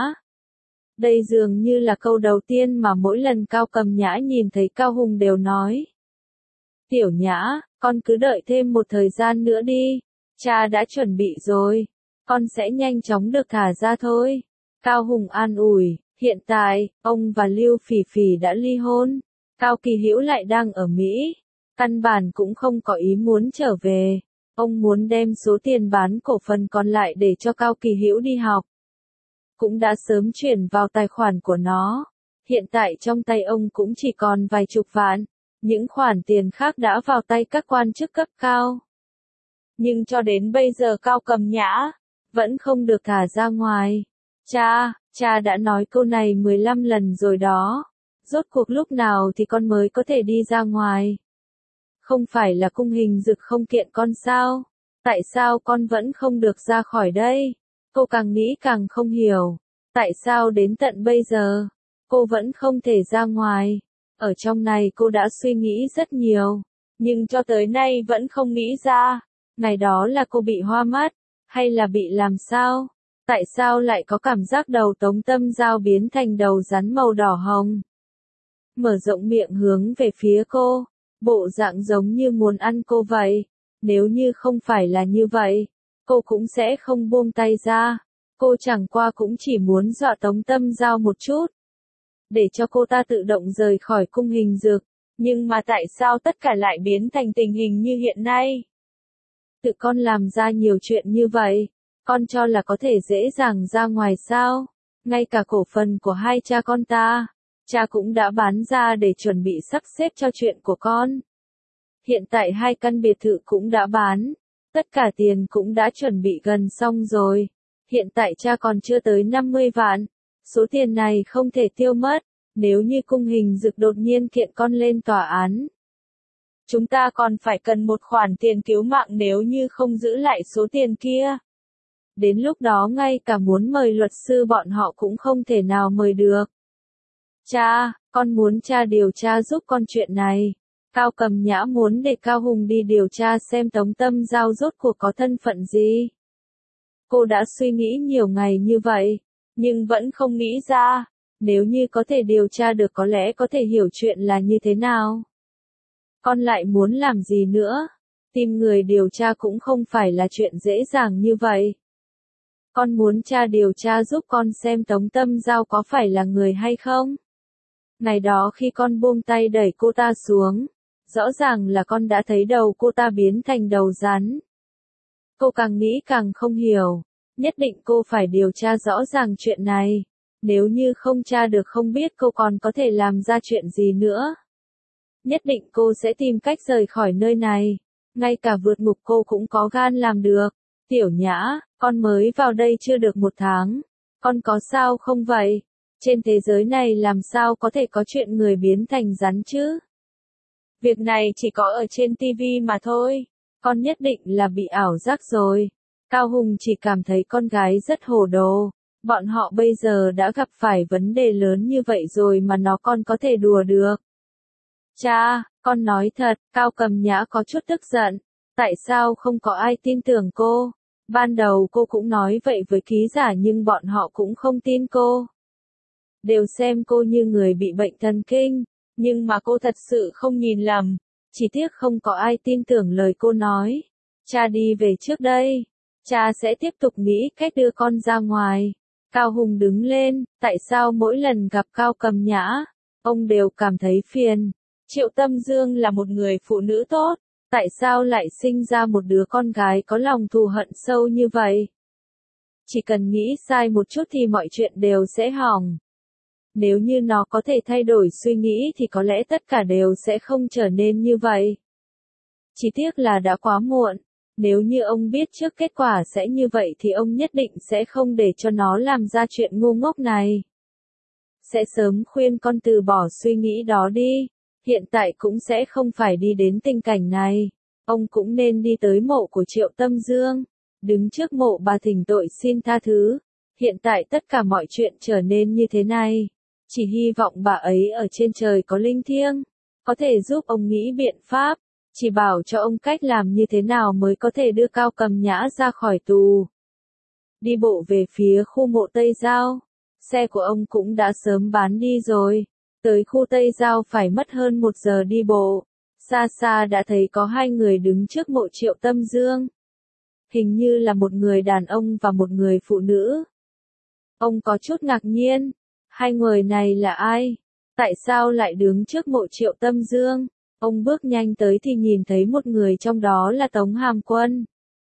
[SPEAKER 1] Đây dường như là câu đầu tiên mà mỗi lần Cao Cầm Nhã nhìn thấy Cao Hùng đều nói. Tiểu Nhã, con cứ đợi thêm một thời gian nữa đi. Cha đã chuẩn bị rồi. Con sẽ nhanh chóng được thả ra thôi. Cao Hùng an ủi, hiện tại, ông và Lưu Phỉ Phỉ đã ly hôn. Cao Kỳ Hữu lại đang ở Mỹ. Căn bản cũng không có ý muốn trở về. Ông muốn đem số tiền bán cổ phần còn lại để cho Cao Kỳ Hữu đi học. Cũng đã sớm chuyển vào tài khoản của nó. Hiện tại trong tay ông cũng chỉ còn vài chục vạn. Những khoản tiền khác đã vào tay các quan chức cấp cao. Nhưng cho đến bây giờ Cao Cầm Nhã vẫn không được thả ra ngoài. Cha đã nói câu này 15 lần rồi đó. Rốt cuộc lúc nào thì con mới có thể đi ra ngoài? Không phải là Cung Hình Dực không kiện con sao? Tại sao con vẫn không được ra khỏi đây? Cô càng nghĩ càng không hiểu. Tại sao đến tận bây giờ, cô vẫn không thể ra ngoài? Ở trong này cô đã suy nghĩ rất nhiều, nhưng cho tới nay vẫn không nghĩ ra. Ngày đó là cô bị hoa mắt, hay là bị làm sao? Tại sao lại có cảm giác đầu Tống Tâm Giao biến thành đầu rắn màu đỏ hồng? Mở rộng miệng hướng về phía cô, bộ dạng giống như muốn ăn cô vậy. Nếu như không phải là như vậy, cô cũng sẽ không buông tay ra. Cô chẳng qua cũng chỉ muốn dọa Tống Tâm Giao một chút, để cho cô ta tự động rời khỏi Cung Hình Dực. Nhưng mà tại sao tất cả lại biến thành tình hình như hiện nay? Tự con làm ra nhiều chuyện như vậy, con cho là có thể dễ dàng ra ngoài sao? Ngay cả cổ phần của 2 cha con ta, cha cũng đã bán ra để chuẩn bị sắp xếp cho chuyện của con. Hiện tại 2 căn biệt thự cũng đã bán, tất cả tiền cũng đã chuẩn bị gần xong rồi. Hiện tại cha còn chưa tới 50 vạn, số tiền này không thể tiêu mất, nếu như Cung Hình Dực đột nhiên kiện con lên tòa án. Chúng ta còn phải cần một khoản tiền cứu mạng nếu như không giữ lại số tiền kia. Đến lúc đó ngay cả muốn mời luật sư bọn họ cũng không thể nào mời được. Cha, con muốn cha điều tra giúp con chuyện này. Cao Cầm Nhã muốn để Cao Hùng đi điều tra xem Tống Tâm Giao rốt cuộc có thân phận gì. Cô đã suy nghĩ nhiều ngày như vậy, nhưng vẫn không nghĩ ra, nếu như có thể điều tra được có lẽ có thể hiểu chuyện là như thế nào. Con lại muốn làm gì nữa? Tìm người điều tra cũng không phải là chuyện dễ dàng như vậy. Con muốn cha điều tra giúp con xem Tống Tâm Giao có phải là người hay không? Ngày đó khi con buông tay đẩy cô ta xuống, rõ ràng là con đã thấy đầu cô ta biến thành đầu rắn. Cô càng nghĩ càng không hiểu, nhất định cô phải điều tra rõ ràng chuyện này, nếu như không tra được không biết cô còn có thể làm ra chuyện gì nữa. Nhất định cô sẽ tìm cách rời khỏi nơi này, ngay cả vượt ngục cô cũng có gan làm được. Tiểu Nhã, con mới vào đây chưa được 1 tháng, con có sao không vậy? Trên thế giới này làm sao có thể có chuyện người biến thành rắn chứ? Việc này chỉ có ở trên TV mà thôi, con nhất định là bị ảo giác rồi. Cao Hùng chỉ cảm thấy con gái rất hồ đồ, bọn họ bây giờ đã gặp phải vấn đề lớn như vậy rồi mà nó còn có thể đùa được. Cha, con nói thật, Cao Cầm Nhã có chút tức giận, tại sao không có ai tin tưởng cô? Ban đầu cô cũng nói vậy với ký giả nhưng bọn họ cũng không tin cô. Đều xem cô như người bị bệnh thần kinh, nhưng mà cô thật sự không nhìn lầm, chỉ tiếc không có ai tin tưởng lời cô nói. Cha đi về trước đây, cha sẽ tiếp tục nghĩ cách đưa con ra ngoài. Cao Hùng đứng lên, tại sao mỗi lần gặp Cao Cầm Nhã, ông đều cảm thấy phiền. Triệu Tâm Dương là một người phụ nữ tốt, tại sao lại sinh ra một đứa con gái có lòng thù hận sâu như vậy? Chỉ cần nghĩ sai một chút thì mọi chuyện đều sẽ hỏng. Nếu như nó có thể thay đổi suy nghĩ thì có lẽ tất cả đều sẽ không trở nên như vậy. Chỉ tiếc là đã quá muộn, nếu như ông biết trước kết quả sẽ như vậy thì ông nhất định sẽ không để cho nó làm ra chuyện ngu ngốc này. Sẽ sớm khuyên con từ bỏ suy nghĩ đó đi, hiện tại cũng sẽ không phải đi đến tình cảnh này. Ông cũng nên đi tới mộ của Triệu Tâm Dương, đứng trước mộ bà thỉnh tội xin tha thứ. Hiện tại tất cả mọi chuyện trở nên như thế này, chỉ hy vọng bà ấy ở trên trời có linh thiêng, có thể giúp ông nghĩ biện pháp, chỉ bảo cho ông cách làm như thế nào mới có thể đưa Cao Cầm Nhã ra khỏi tù. Đi bộ về phía khu mộ Tây Giao, xe của ông cũng đã sớm bán đi rồi, tới khu Tây Giao phải mất hơn 1 giờ đi bộ, xa xa đã thấy có 2 người đứng trước mộ Triệu Tâm Dương. Hình như là một người đàn ông và một người phụ nữ. Ông có chút ngạc nhiên, 2 người này là ai? Tại sao lại đứng trước mộ Triệu Tâm Dương? Ông bước nhanh tới thì nhìn thấy một người trong đó là Tống Hàm Quân.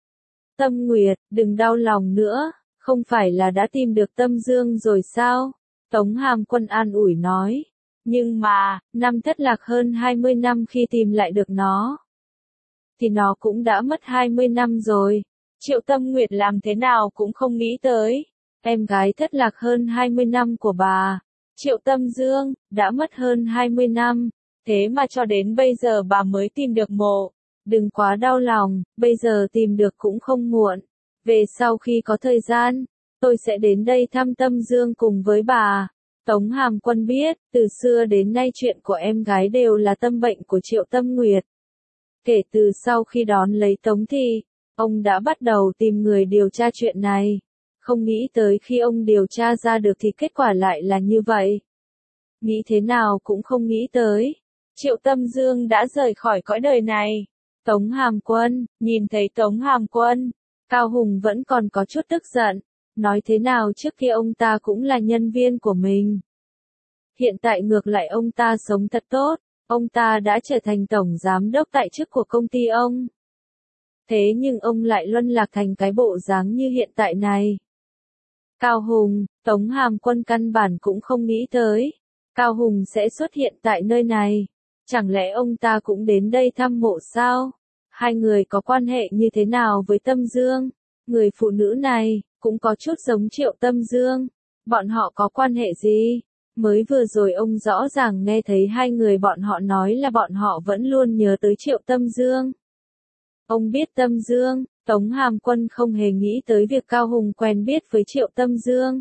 [SPEAKER 1] Tâm Nguyệt, đừng đau lòng nữa, không phải là đã tìm được Tâm Dương rồi sao? Tống Hàm Quân an ủi nói. Nhưng mà, năm thất lạc hơn 20 năm khi tìm lại được nó, thì nó cũng đã mất 20 năm rồi. Triệu Tâm Nguyệt làm thế nào cũng không nghĩ tới. Em gái thất lạc hơn 20 năm của bà, Triệu Tâm Dương, đã mất hơn 20 năm. Thế mà cho đến bây giờ bà mới tìm được mộ. Đừng quá đau lòng, bây giờ tìm được cũng không muộn. Về sau khi có thời gian, tôi sẽ đến đây thăm Tâm Dương cùng với bà. Tống Hàm Quân biết, từ xưa đến nay chuyện của em gái đều là tâm bệnh của Triệu Tâm Nguyệt. Kể từ sau khi đón lấy Tống thì, ông đã bắt đầu tìm người điều tra chuyện này. Không nghĩ tới khi ông điều tra ra được thì kết quả lại là như vậy. Nghĩ thế nào cũng không nghĩ tới. Triệu Tâm Dương đã rời khỏi cõi đời này. Tống Hàm Quân, nhìn thấy Tống Hàm Quân, Cao Hùng vẫn còn có chút tức giận. Nói thế nào trước kia ông ta cũng là nhân viên của mình. Hiện tại ngược lại ông ta sống thật tốt, ông ta đã trở thành tổng giám đốc tại chức của công ty ông. Thế nhưng ông lại luân lạc thành cái bộ dáng như hiện tại này. Cao Hùng, Tống Hàm Quân căn bản cũng không nghĩ tới. Cao Hùng sẽ xuất hiện tại nơi này. Chẳng lẽ ông ta cũng đến đây thăm mộ sao? 2 người có quan hệ như thế nào với Tâm Dương? Người phụ nữ này, cũng có chút giống Triệu Tâm Dương. Bọn họ có quan hệ gì? Mới vừa rồi ông rõ ràng nghe thấy hai người bọn họ nói là bọn họ vẫn luôn nhớ tới Triệu Tâm Dương. Ông biết Tâm Dương, Tống Hàm Quân không hề nghĩ tới việc Cao Hùng quen biết với Triệu Tâm Dương.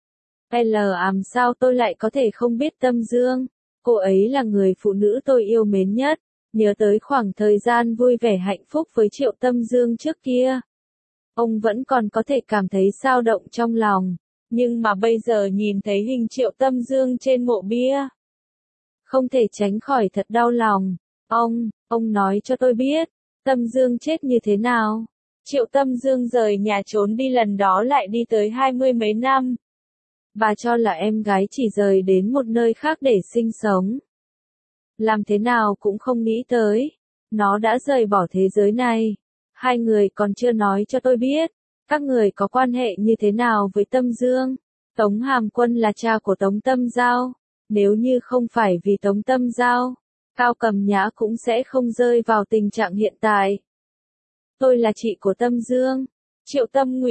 [SPEAKER 1] Sao tôi lại có thể không biết Tâm Dương? Cô ấy là người phụ nữ tôi yêu mến nhất, nhớ tới khoảng thời gian vui vẻ hạnh phúc với Triệu Tâm Dương trước kia. Ông vẫn còn có thể cảm thấy xao động trong lòng, nhưng mà bây giờ nhìn thấy hình Triệu Tâm Dương trên mộ bia, không thể tránh khỏi thật đau lòng. Ông nói cho tôi biết, Tâm Dương chết như thế nào? Triệu Tâm Dương rời nhà trốn đi lần đó lại đi tới 20 mấy năm. Bà cho là em gái chỉ rời đến một nơi khác để sinh sống. Làm thế nào cũng không nghĩ tới, nó đã rời bỏ thế giới này. Hai người còn chưa nói cho tôi biết, các người có quan hệ như thế nào với Tâm Dương. Tống Hàm Quân là cha của Tống Tâm Giao, nếu như không phải vì Tống Tâm Giao, Cao Cầm Nhã cũng sẽ không rơi vào tình trạng hiện tại. Tôi là chị của Tâm Dương. Triệu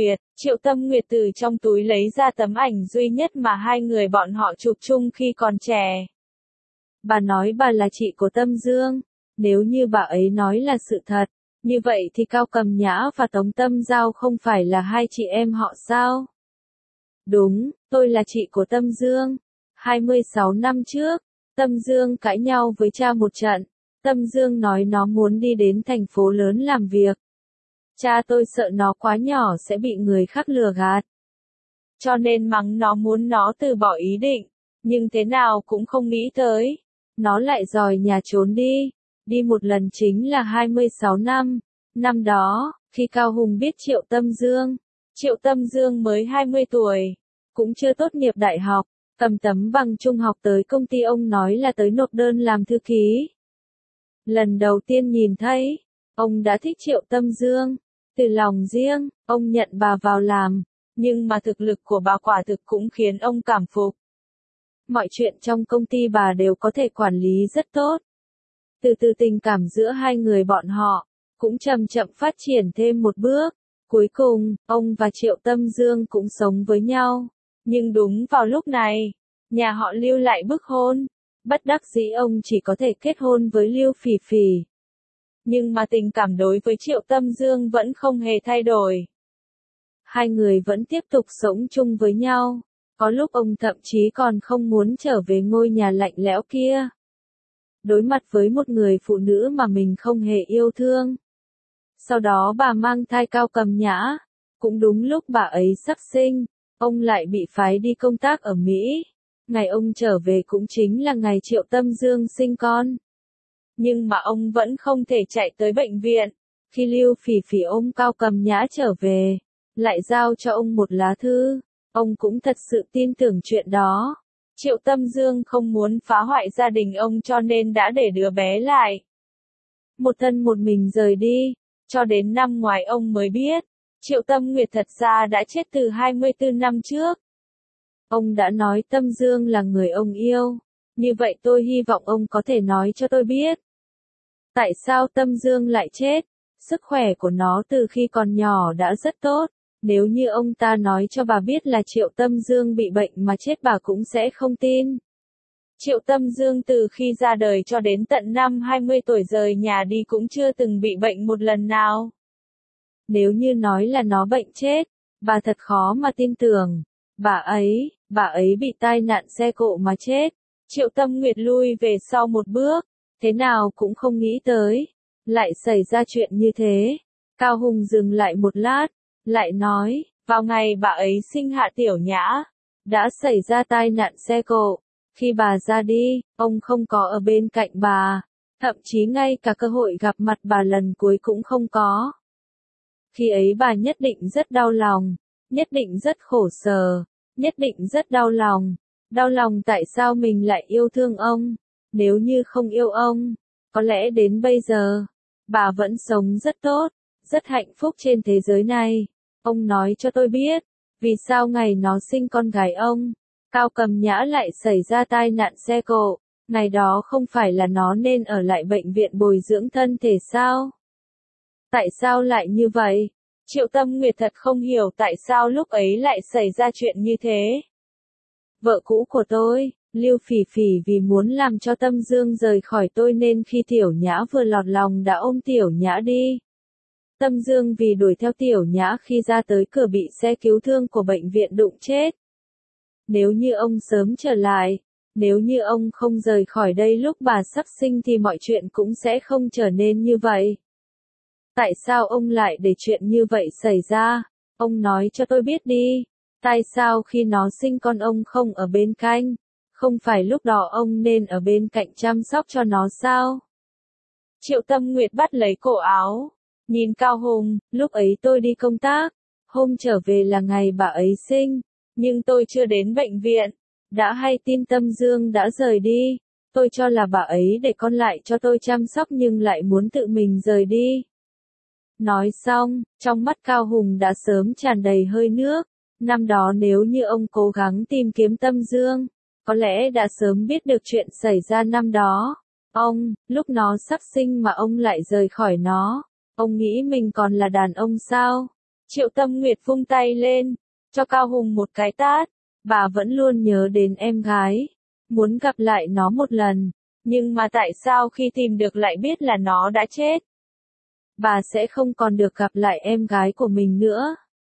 [SPEAKER 1] Tâm Nguyệt từ trong túi lấy ra tấm ảnh duy nhất mà hai người bọn họ chụp chung khi còn trẻ. Bà nói bà là chị của Tâm Dương, nếu như bà ấy nói là sự thật, như vậy thì Cao Cầm Nhã và Tống Tâm Giao không phải là hai chị em họ sao? Đúng, tôi là chị của Tâm Dương. 26 năm trước, Tâm Dương cãi nhau với cha một trận. Tâm Dương nói nó muốn đi đến thành phố lớn làm việc. Cha tôi sợ nó quá nhỏ sẽ bị người khác lừa gạt, cho nên mắng nó, muốn nó từ bỏ ý định, nhưng thế nào cũng không nghĩ tới, nó lại dòi nhà trốn đi. Đi một lần chính là 26 năm. Năm đó, khi Cao Hùng biết Triệu Tâm Dương mới 20 tuổi, cũng chưa tốt nghiệp đại học, cầm tấm bằng trung học tới công ty ông nói là tới nộp đơn làm thư ký. Lần đầu tiên nhìn thấy, ông đã thích Triệu Tâm Dương. Từ lòng riêng, ông nhận bà vào làm, nhưng mà thực lực của bà quả thực cũng khiến ông cảm phục. Mọi chuyện trong công ty bà đều có thể quản lý rất tốt. Từ từ tình cảm giữa hai người bọn họ, cũng chậm chậm phát triển thêm một bước. Cuối cùng, ông và Triệu Tâm Dương cũng sống với nhau. Nhưng đúng vào lúc này, nhà họ Lưu lại bức hôn. Bất đắc dĩ ông chỉ có thể kết hôn với Lưu Phỉ Phỉ. Nhưng mà tình cảm đối với Triệu Tâm Dương vẫn không hề thay đổi. Hai người vẫn tiếp tục sống chung với nhau. Có lúc ông thậm chí còn không muốn trở về ngôi nhà lạnh lẽo kia. Đối mặt với một người phụ nữ mà mình không hề yêu thương. Sau đó bà mang thai Cao Cầm Nhã. Cũng đúng lúc bà ấy sắp sinh, ông lại bị phái đi công tác ở Mỹ. Ngày ông trở về cũng chính là ngày Triệu Tâm Dương sinh con. Nhưng mà ông vẫn không thể chạy tới bệnh viện. Khi Lưu Phỉ Phỉ ôm Cao Cầm Nhã trở về, lại giao cho ông một lá thư, ông cũng thật sự tin tưởng chuyện đó. Triệu Tâm Dương không muốn phá hoại gia đình ông cho nên đã để đứa bé lại. Một thân một mình rời đi, cho đến năm ngoái ông mới biết, Triệu Tâm Nguyệt thật ra đã chết từ 24 năm trước. Ông đã nói Tâm Dương là người ông yêu, như vậy tôi hy vọng ông có thể nói cho tôi biết. Tại sao Tâm Dương lại chết? Sức khỏe của nó từ khi còn nhỏ đã rất tốt. Nếu như ông ta nói cho bà biết là Triệu Tâm Dương bị bệnh mà chết bà cũng sẽ không tin. Triệu Tâm Dương từ khi ra đời cho đến tận năm 20 tuổi rời nhà đi cũng chưa từng bị bệnh một lần nào. Nếu như nói là nó bệnh chết, bà thật khó mà tin tưởng. Bà ấy bị tai nạn xe cộ mà chết. Triệu Tâm Nguyệt lui về sau một bước, thế nào cũng không nghĩ tới, lại xảy ra chuyện như thế. Cao Hùng dừng lại một lát, lại nói, vào ngày bà ấy sinh Hạ Tiểu Nhã, đã xảy ra tai nạn xe cộ. Khi bà ra đi, ông không có ở bên cạnh bà, thậm chí ngay cả cơ hội gặp mặt bà lần cuối cũng không có. Khi ấy bà nhất định rất đau lòng, nhất định rất khổ sở, nhất định rất đau lòng tại sao mình lại yêu thương ông, nếu như không yêu ông, có lẽ đến bây giờ, bà vẫn sống rất tốt, rất hạnh phúc trên thế giới này. Ông nói cho tôi biết, vì sao ngày nó sinh con gái ông, Cao Cầm Nhã lại xảy ra tai nạn xe cộ, ngày đó không phải là nó nên ở lại bệnh viện bồi dưỡng thân thể sao? Tại sao lại như vậy? Triệu Tâm Nguyệt thật không hiểu tại sao lúc ấy lại xảy ra chuyện như thế. Vợ cũ của tôi, Lưu Phỉ Phỉ vì muốn làm cho Tâm Dương rời khỏi tôi nên khi Tiểu Nhã vừa lọt lòng đã ôm Tiểu Nhã đi. Tâm Dương vì đuổi theo Tiểu Nhã khi ra tới cửa bị xe cứu thương của bệnh viện đụng chết. Nếu như ông sớm trở lại, nếu như ông không rời khỏi đây lúc bà sắp sinh thì mọi chuyện cũng sẽ không trở nên như vậy. Tại sao ông lại để chuyện như vậy xảy ra? Ông nói cho tôi biết đi. Tại sao khi nó sinh con ông không ở bên cạnh? Không phải lúc đó ông nên ở bên cạnh chăm sóc cho nó sao? Triệu Tâm Nguyệt bắt lấy cổ áo. Nhìn Cao Hùng, lúc ấy tôi đi công tác. Hôm trở về là ngày bà ấy sinh. Nhưng tôi chưa đến bệnh viện. Đã hay tin Tâm Dương đã rời đi. Tôi cho là bà ấy để con lại cho tôi chăm sóc nhưng lại muốn tự mình rời đi. Nói xong, trong mắt Cao Hùng đã sớm tràn đầy hơi nước. Năm đó nếu như ông cố gắng tìm kiếm Tâm Dương, có lẽ đã sớm biết được chuyện xảy ra năm đó. Ông, lúc nó sắp sinh mà ông lại rời khỏi nó. Ông nghĩ mình còn là đàn ông sao? Triệu Tâm Nguyệt vung tay lên, cho Cao Hùng một cái tát. Bà vẫn luôn nhớ đến em gái, muốn gặp lại nó một lần. Nhưng mà tại sao khi tìm được lại biết là nó đã chết? Bà sẽ không còn được gặp lại em gái của mình nữa.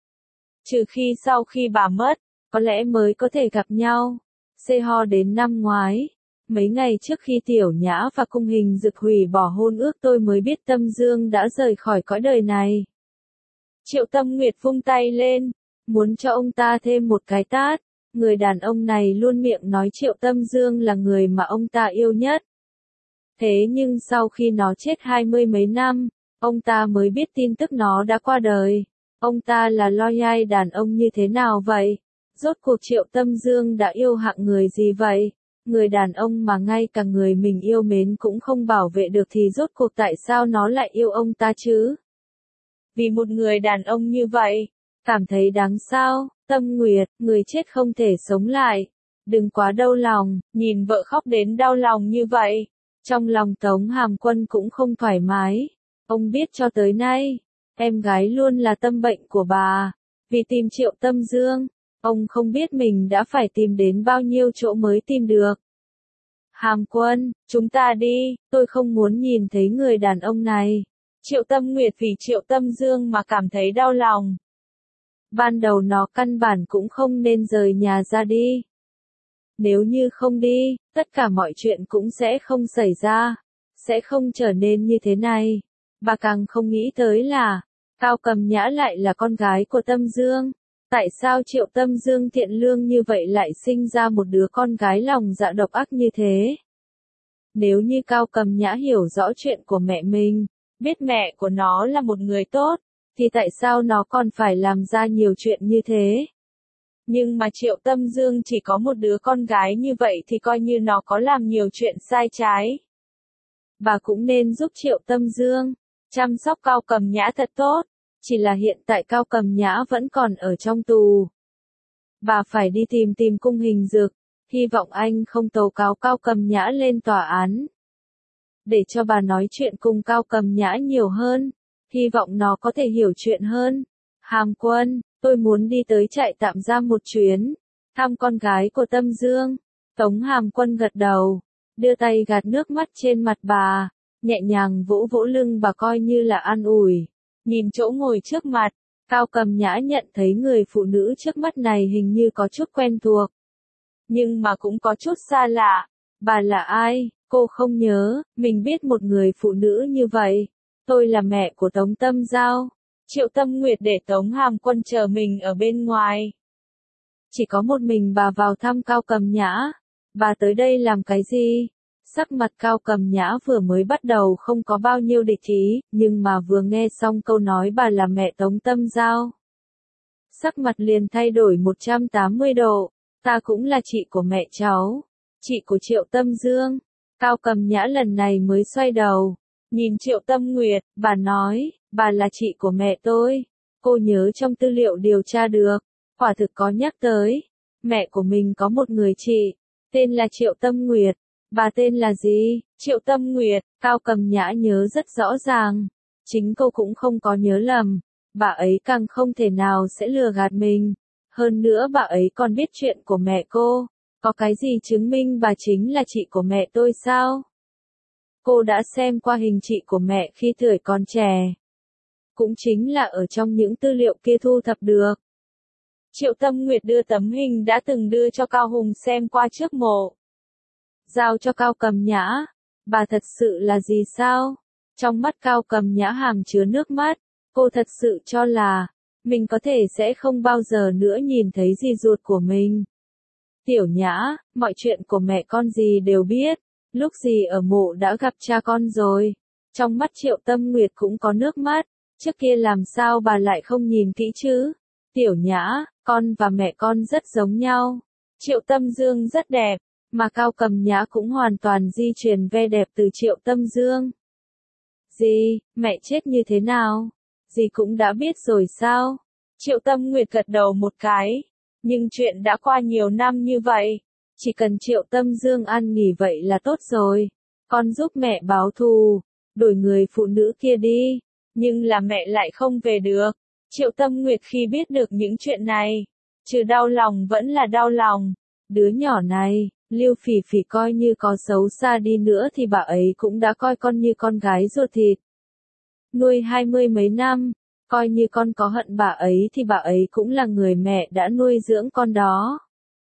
[SPEAKER 1] Trừ khi sau khi bà mất, có lẽ mới có thể gặp nhau. Ho đến năm ngoái, mấy ngày trước khi Tiểu Nhã và Cung Hình Dực hủy bỏ hôn ước tôi mới biết Tâm Dương đã rời khỏi cõi đời này. Triệu Tâm Nguyệt vung tay lên, muốn cho ông ta thêm một cái tát. Người đàn ông này luôn miệng nói Triệu Tâm Dương là người mà ông ta yêu nhất. Thế nhưng sau khi nó chết 20 mấy năm, ông ta mới biết tin tức nó đã qua đời. Ông ta là loài đàn ông như thế nào vậy? Rốt cuộc Triệu Tâm Dương đã yêu hạng người gì vậy? Người đàn ông mà ngay cả người mình yêu mến cũng không bảo vệ được thì rốt cuộc tại sao nó lại yêu ông ta chứ? Vì một người đàn ông như vậy, cảm thấy đáng sao? Tâm Nguyệt, người chết không thể sống lại. Đừng quá đau lòng, nhìn vợ khóc đến đau lòng như vậy. Trong lòng Tống Hàm Quân cũng không thoải mái. Ông biết cho tới nay, em gái luôn là tâm bệnh của bà. Vì tìm Triệu Tâm Dương, ông không biết mình đã phải tìm đến bao nhiêu chỗ mới tìm được. Hàm Quân, chúng ta đi, tôi không muốn nhìn thấy người đàn ông này. Triệu Tâm Nguyệt vì Triệu Tâm Dương mà cảm thấy đau lòng. Ban đầu nó căn bản cũng không nên rời nhà ra đi. Nếu như không đi, tất cả mọi chuyện cũng sẽ không xảy ra, sẽ không trở nên như thế này. Bà càng không nghĩ tới là, Cao Cầm Nhã lại là con gái của Tâm Dương. Tại sao Triệu Tâm Dương thiện lương như vậy lại sinh ra một đứa con gái lòng dạ độc ác như thế? Nếu như Cao Cầm Nhã hiểu rõ chuyện của mẹ mình, biết mẹ của nó là một người tốt, thì tại sao nó còn phải làm ra nhiều chuyện như thế? Nhưng mà Triệu Tâm Dương chỉ có một đứa con gái như vậy thì coi như nó có làm nhiều chuyện sai trái. Bà cũng nên giúp Triệu Tâm Dương chăm sóc Cao Cầm Nhã thật tốt. Chỉ là hiện tại Cao Cầm Nhã vẫn còn ở trong tù. Bà phải đi tìm Cung Hình Dực, hy vọng anh không tố cáo Cao Cầm Nhã lên tòa án. Để cho bà nói chuyện cùng Cao Cầm Nhã nhiều hơn, hy vọng nó có thể hiểu chuyện hơn. Hàm Quân, tôi muốn đi tới trại tạm giam một chuyến, thăm con gái của Tâm Dương. Tống Hàm Quân gật đầu, đưa tay gạt nước mắt trên mặt bà, nhẹ nhàng vỗ vỗ lưng bà coi như là an ủi. Nhìn chỗ ngồi trước mặt, Cao Cầm Nhã nhận thấy người phụ nữ trước mắt này hình như có chút quen thuộc. Nhưng mà cũng có chút xa lạ. Bà là ai? Cô không nhớ, mình biết một người phụ nữ như vậy. Tôi là mẹ của Tống Tâm Giao. Triệu Tâm Nguyệt để Tống Hàm Quân chờ mình ở bên ngoài. Chỉ có một mình bà vào thăm Cao Cầm Nhã. Bà tới đây làm cái gì? Sắc mặt Cao Cầm Nhã vừa mới bắt đầu không có bao nhiêu địch ý, nhưng mà vừa nghe xong câu nói bà là mẹ Tống Tâm Giao. Sắc mặt liền thay đổi 180 độ, ta cũng là chị của mẹ cháu, chị của Triệu Tâm Dương. Cao Cầm Nhã lần này mới xoay đầu, nhìn Triệu Tâm Nguyệt, bà nói, bà là chị của mẹ tôi. Cô nhớ trong tư liệu điều tra được, quả thực có nhắc tới, mẹ của mình có một người chị, tên là Triệu Tâm Nguyệt. Bà tên là gì? Triệu Tâm Nguyệt. Cao Cầm Nhã nhớ rất rõ ràng. Chính cô cũng không có nhớ lầm. Bà ấy càng không thể nào sẽ lừa gạt mình. Hơn nữa bà ấy còn biết chuyện của mẹ cô. Có cái gì chứng minh bà chính là chị của mẹ tôi sao? Cô đã xem qua hình chị của mẹ khi tuổi còn trẻ. Cũng chính là ở trong những tư liệu kia thu thập được. Triệu Tâm Nguyệt đưa tấm hình đã từng đưa cho Cao Hùng xem qua trước mộ. Giao cho Cao Cầm Nhã. Bà thật sự là gì sao? Trong mắt Cao Cầm Nhã hàm chứa nước mắt. Cô thật sự cho là mình có thể sẽ không bao giờ nữa nhìn thấy dì ruột của mình. Tiểu Nhã, mọi chuyện của mẹ con dì đều biết. Lúc dì ở mộ đã gặp cha con rồi. Trong mắt Triệu Tâm Nguyệt cũng có nước mắt. Trước kia làm sao bà lại không nhìn kỹ chứ? Tiểu Nhã, con và mẹ con rất giống nhau. Triệu Tâm Dương rất đẹp, mà Cao Cầm Nhã cũng hoàn toàn di truyền vẻ đẹp từ Triệu Tâm Dương. Dì, mẹ chết như thế nào? Dì cũng đã biết rồi sao? Triệu Tâm Nguyệt gật đầu một cái. Nhưng chuyện đã qua nhiều năm như vậy. Chỉ cần Triệu Tâm Dương ăn nghỉ vậy là tốt rồi. Con giúp mẹ báo thù, đổi người phụ nữ kia đi. Nhưng là mẹ lại không về được. Triệu Tâm Nguyệt khi biết được những chuyện này, trừ đau lòng vẫn là đau lòng. Đứa nhỏ này, Lưu Phỉ Phỉ coi như có xấu xa đi nữa thì bà ấy cũng đã coi con như con gái ruột thịt. Nuôi 20 mấy năm, coi như con có hận bà ấy thì bà ấy cũng là người mẹ đã nuôi dưỡng con đó.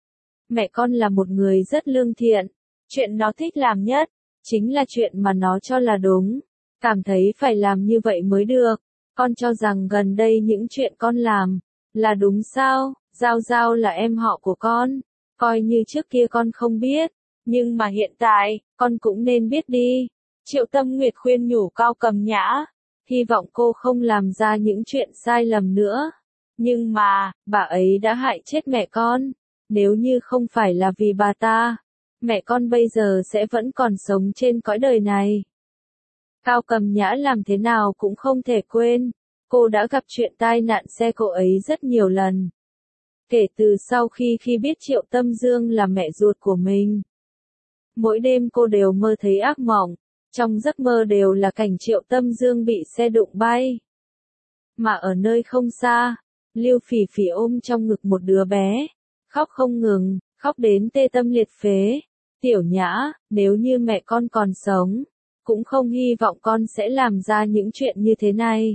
[SPEAKER 1] Mẹ con là một người rất lương thiện, chuyện nó thích làm nhất, chính là chuyện mà nó cho là đúng. Cảm thấy phải làm như vậy mới được. Con cho rằng gần đây những chuyện con làm là đúng sao? Giao Giao là em họ của con. Coi như trước kia con không biết. Nhưng mà hiện tại, con cũng nên biết đi. Triệu Tâm Nguyệt khuyên nhủ Cao Cầm Nhã. Hy vọng cô không làm ra những chuyện sai lầm nữa. Nhưng mà, bà ấy đã hại chết mẹ con. Nếu như không phải là vì bà ta, mẹ con bây giờ sẽ vẫn còn sống trên cõi đời này. Cao Cầm Nhã làm thế nào cũng không thể quên. Cô đã gặp chuyện tai nạn xe cộ ấy rất nhiều lần. Kể từ sau khi biết Triệu Tâm Dương là mẹ ruột của mình. Mỗi đêm cô đều mơ thấy ác mộng. Trong giấc mơ đều là cảnh Triệu Tâm Dương bị xe đụng bay. Mà ở nơi không xa, Lưu Phỉ Phỉ ôm trong ngực một đứa bé. Khóc không ngừng, khóc đến tê tâm liệt phế. Tiểu Nhã, nếu như mẹ con còn sống, cũng không hy vọng con sẽ làm ra những chuyện như thế này.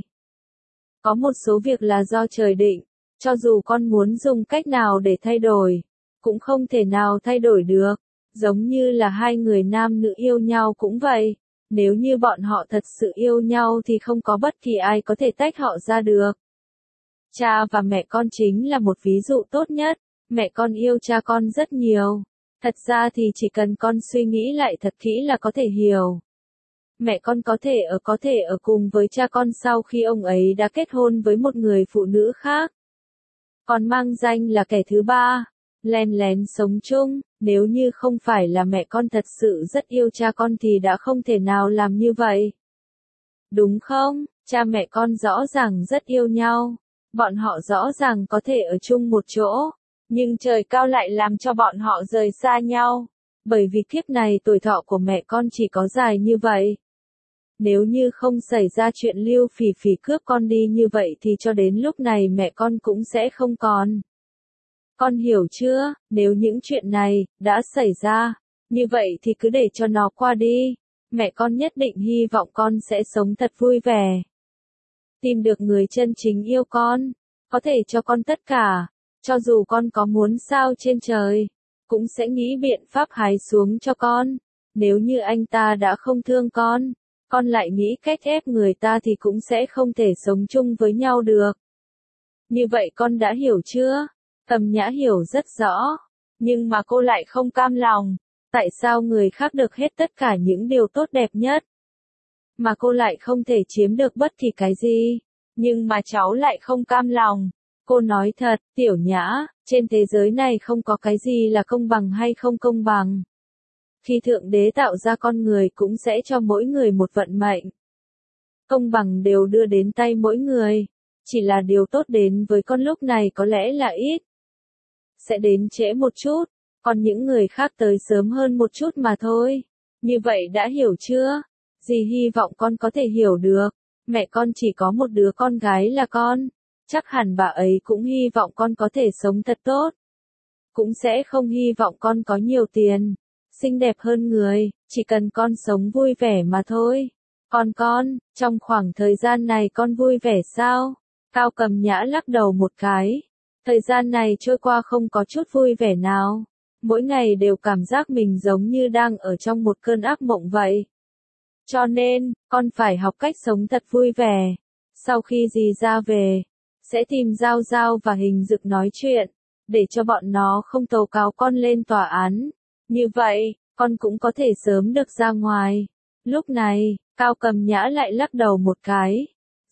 [SPEAKER 1] Có một số việc là do trời định, cho dù con muốn dùng cách nào để thay đổi, cũng không thể nào thay đổi được. Giống như là hai người nam nữ yêu nhau cũng vậy, nếu như bọn họ thật sự yêu nhau thì không có bất kỳ ai có thể tách họ ra được. Cha và mẹ con chính là một ví dụ tốt nhất, mẹ con yêu cha con rất nhiều. Thật ra thì chỉ cần con suy nghĩ lại thật kỹ là có thể hiểu. Mẹ con có thể ở cùng với cha con sau khi ông ấy đã kết hôn với một người phụ nữ khác. Còn mang danh là kẻ thứ ba, len lén sống chung, nếu như không phải là mẹ con thật sự rất yêu cha con thì đã không thể nào làm như vậy. Đúng không? Cha mẹ con rõ ràng rất yêu nhau, bọn họ rõ ràng có thể ở chung một chỗ, nhưng trời cao lại làm cho bọn họ rời xa nhau, bởi vì kiếp này tuổi thọ của mẹ con chỉ có dài như vậy. Nếu như không xảy ra chuyện Lưu Phỉ Phỉ cướp con đi như vậy thì cho đến lúc này mẹ con cũng sẽ không còn. Con hiểu chưa? Nếu những chuyện này đã xảy ra, như vậy thì cứ để cho nó qua đi. Mẹ con nhất định hy vọng con sẽ sống thật vui vẻ. Tìm được người chân chính yêu con, có thể cho con tất cả, cho dù con có muốn sao trên trời, cũng sẽ nghĩ biện pháp hái xuống cho con. Nếu như anh ta đã không thương con lại nghĩ cách ép người ta thì cũng sẽ không thể sống chung với nhau được. Như vậy con đã hiểu chưa? Cầm Nhã hiểu rất rõ, nhưng mà cô lại không cam lòng. Tại sao người khác được hết tất cả những điều tốt đẹp nhất, mà cô lại không thể chiếm được bất kỳ cái gì? Nhưng mà cháu lại không cam lòng. Cô nói thật, Tiểu Nhã, trên thế giới này không có cái gì là công bằng hay không công bằng. Khi Thượng Đế tạo ra con người cũng sẽ cho mỗi người một vận mệnh. Công bằng đều đưa đến tay mỗi người. Chỉ là điều tốt đến với con lúc này có lẽ là ít. Sẽ đến trễ một chút, còn những người khác tới sớm hơn một chút mà thôi. Như vậy đã hiểu chưa? Dì hy vọng con có thể hiểu được. Mẹ con chỉ có một đứa con gái là con. Chắc hẳn bà ấy cũng hy vọng con có thể sống thật tốt. cũng sẽ không hy vọng con có nhiều tiền, xinh đẹp hơn người, chỉ cần con sống vui vẻ mà thôi. Con, trong khoảng thời gian này con vui vẻ sao? Cao Cầm Nhã lắc đầu một cái. Thời gian này trôi qua không có chút vui vẻ nào. Mỗi ngày đều cảm giác mình giống như đang ở trong một cơn ác mộng vậy. Cho nên, con phải học cách sống thật vui vẻ. Sau khi dì ra về, sẽ tìm Giao Giao và Hình Dực nói chuyện, để cho bọn nó không tố cáo con lên tòa án. Như vậy, con cũng có thể sớm được ra ngoài. Lúc này, Cao Cầm Nhã lại lắc đầu một cái.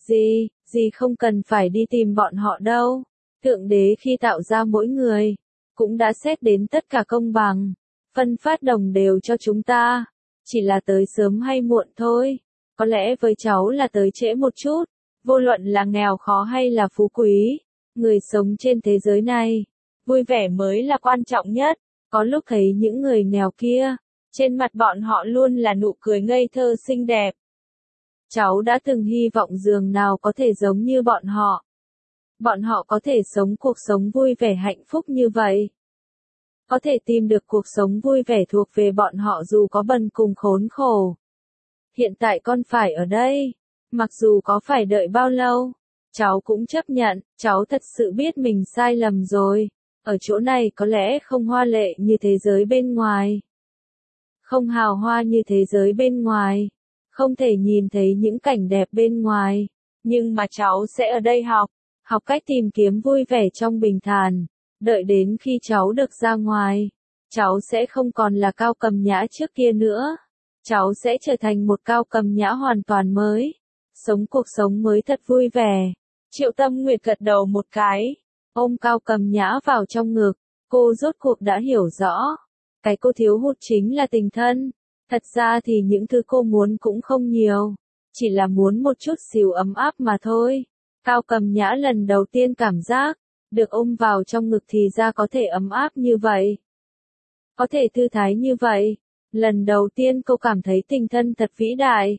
[SPEAKER 1] Dì không cần phải đi tìm bọn họ đâu. Thượng đế khi tạo ra mỗi người, cũng đã xét đến tất cả công bằng, phân phát đồng đều cho chúng ta. Chỉ là tới sớm hay muộn thôi. Có lẽ với cháu là tới trễ một chút. Vô luận là nghèo khó hay là phú quý, người sống trên thế giới này, vui vẻ mới là quan trọng nhất. Có lúc thấy những người nghèo kia, trên mặt bọn họ luôn là nụ cười ngây thơ xinh đẹp. Cháu đã từng hy vọng dường nào có thể giống như bọn họ. Bọn họ có thể sống cuộc sống vui vẻ hạnh phúc như vậy. Có thể tìm được cuộc sống vui vẻ thuộc về bọn họ dù có bần cùng khốn khổ. Hiện tại con phải ở đây. Mặc dù có phải đợi bao lâu, cháu cũng chấp nhận, cháu thật sự biết mình sai lầm rồi. Ở chỗ này có lẽ không hoa lệ như thế giới bên ngoài. Không hào hoa như thế giới bên ngoài. Không thể nhìn thấy những cảnh đẹp bên ngoài. Nhưng mà cháu sẽ ở đây học cách tìm kiếm vui vẻ trong bình thản. Đợi đến khi cháu được ra ngoài, cháu sẽ không còn là Cao Cầm Nhã trước kia nữa. Cháu sẽ trở thành một Cao Cầm Nhã hoàn toàn mới. Sống cuộc sống mới thật vui vẻ. Triệu Tâm Nguyệt gật đầu một cái, ôm Cao Cầm Nhã vào trong ngực. Cô rốt cuộc đã hiểu rõ. Cái cô thiếu hụt chính là tình thân. Thật ra thì những thứ cô muốn cũng không nhiều. Chỉ là muốn một chút xíu ấm áp mà thôi. Cao Cầm Nhã lần đầu tiên cảm giác, được ôm vào trong ngực thì ra có thể ấm áp như vậy. Có thể thư thái như vậy. Lần đầu tiên cô cảm thấy tình thân thật vĩ đại.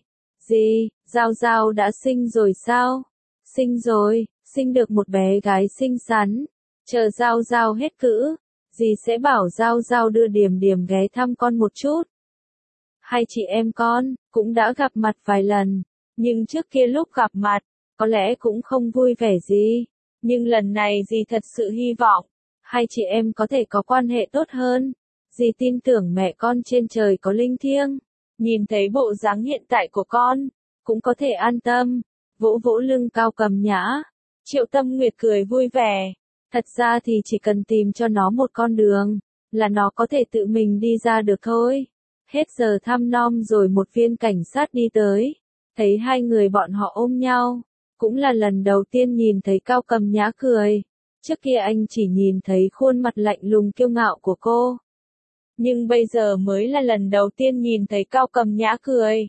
[SPEAKER 1] Giao Giao đã sinh rồi sao? Sinh rồi, sinh được một bé gái xinh xắn. Chờ Giao Giao hết cữ, dì sẽ bảo Giao Giao đưa Điềm Điềm ghé thăm con một chút. Hai chị em con, cũng đã gặp mặt vài lần, nhưng trước kia lúc gặp mặt, có lẽ cũng không vui vẻ gì. Nhưng lần này dì thật sự hy vọng, hai chị em có thể có quan hệ tốt hơn. Dì tin tưởng mẹ con trên trời có linh thiêng. Nhìn thấy bộ dáng hiện tại của con, cũng có thể an tâm. Vỗ vỗ lưng Cao Cầm Nhã. Triệu Tâm Nguyệt cười vui vẻ. Thật ra thì chỉ cần tìm cho nó một con đường, là nó có thể tự mình đi ra được thôi. Hết giờ thăm nom rồi một viên cảnh sát đi tới. Thấy hai người bọn họ ôm nhau. Cũng là lần đầu tiên nhìn thấy Cao Cầm Nhã cười. Trước kia anh chỉ nhìn thấy khuôn mặt lạnh lùng kiêu ngạo của cô. Nhưng bây giờ mới là lần đầu tiên nhìn thấy Cao Cầm Nhã cười.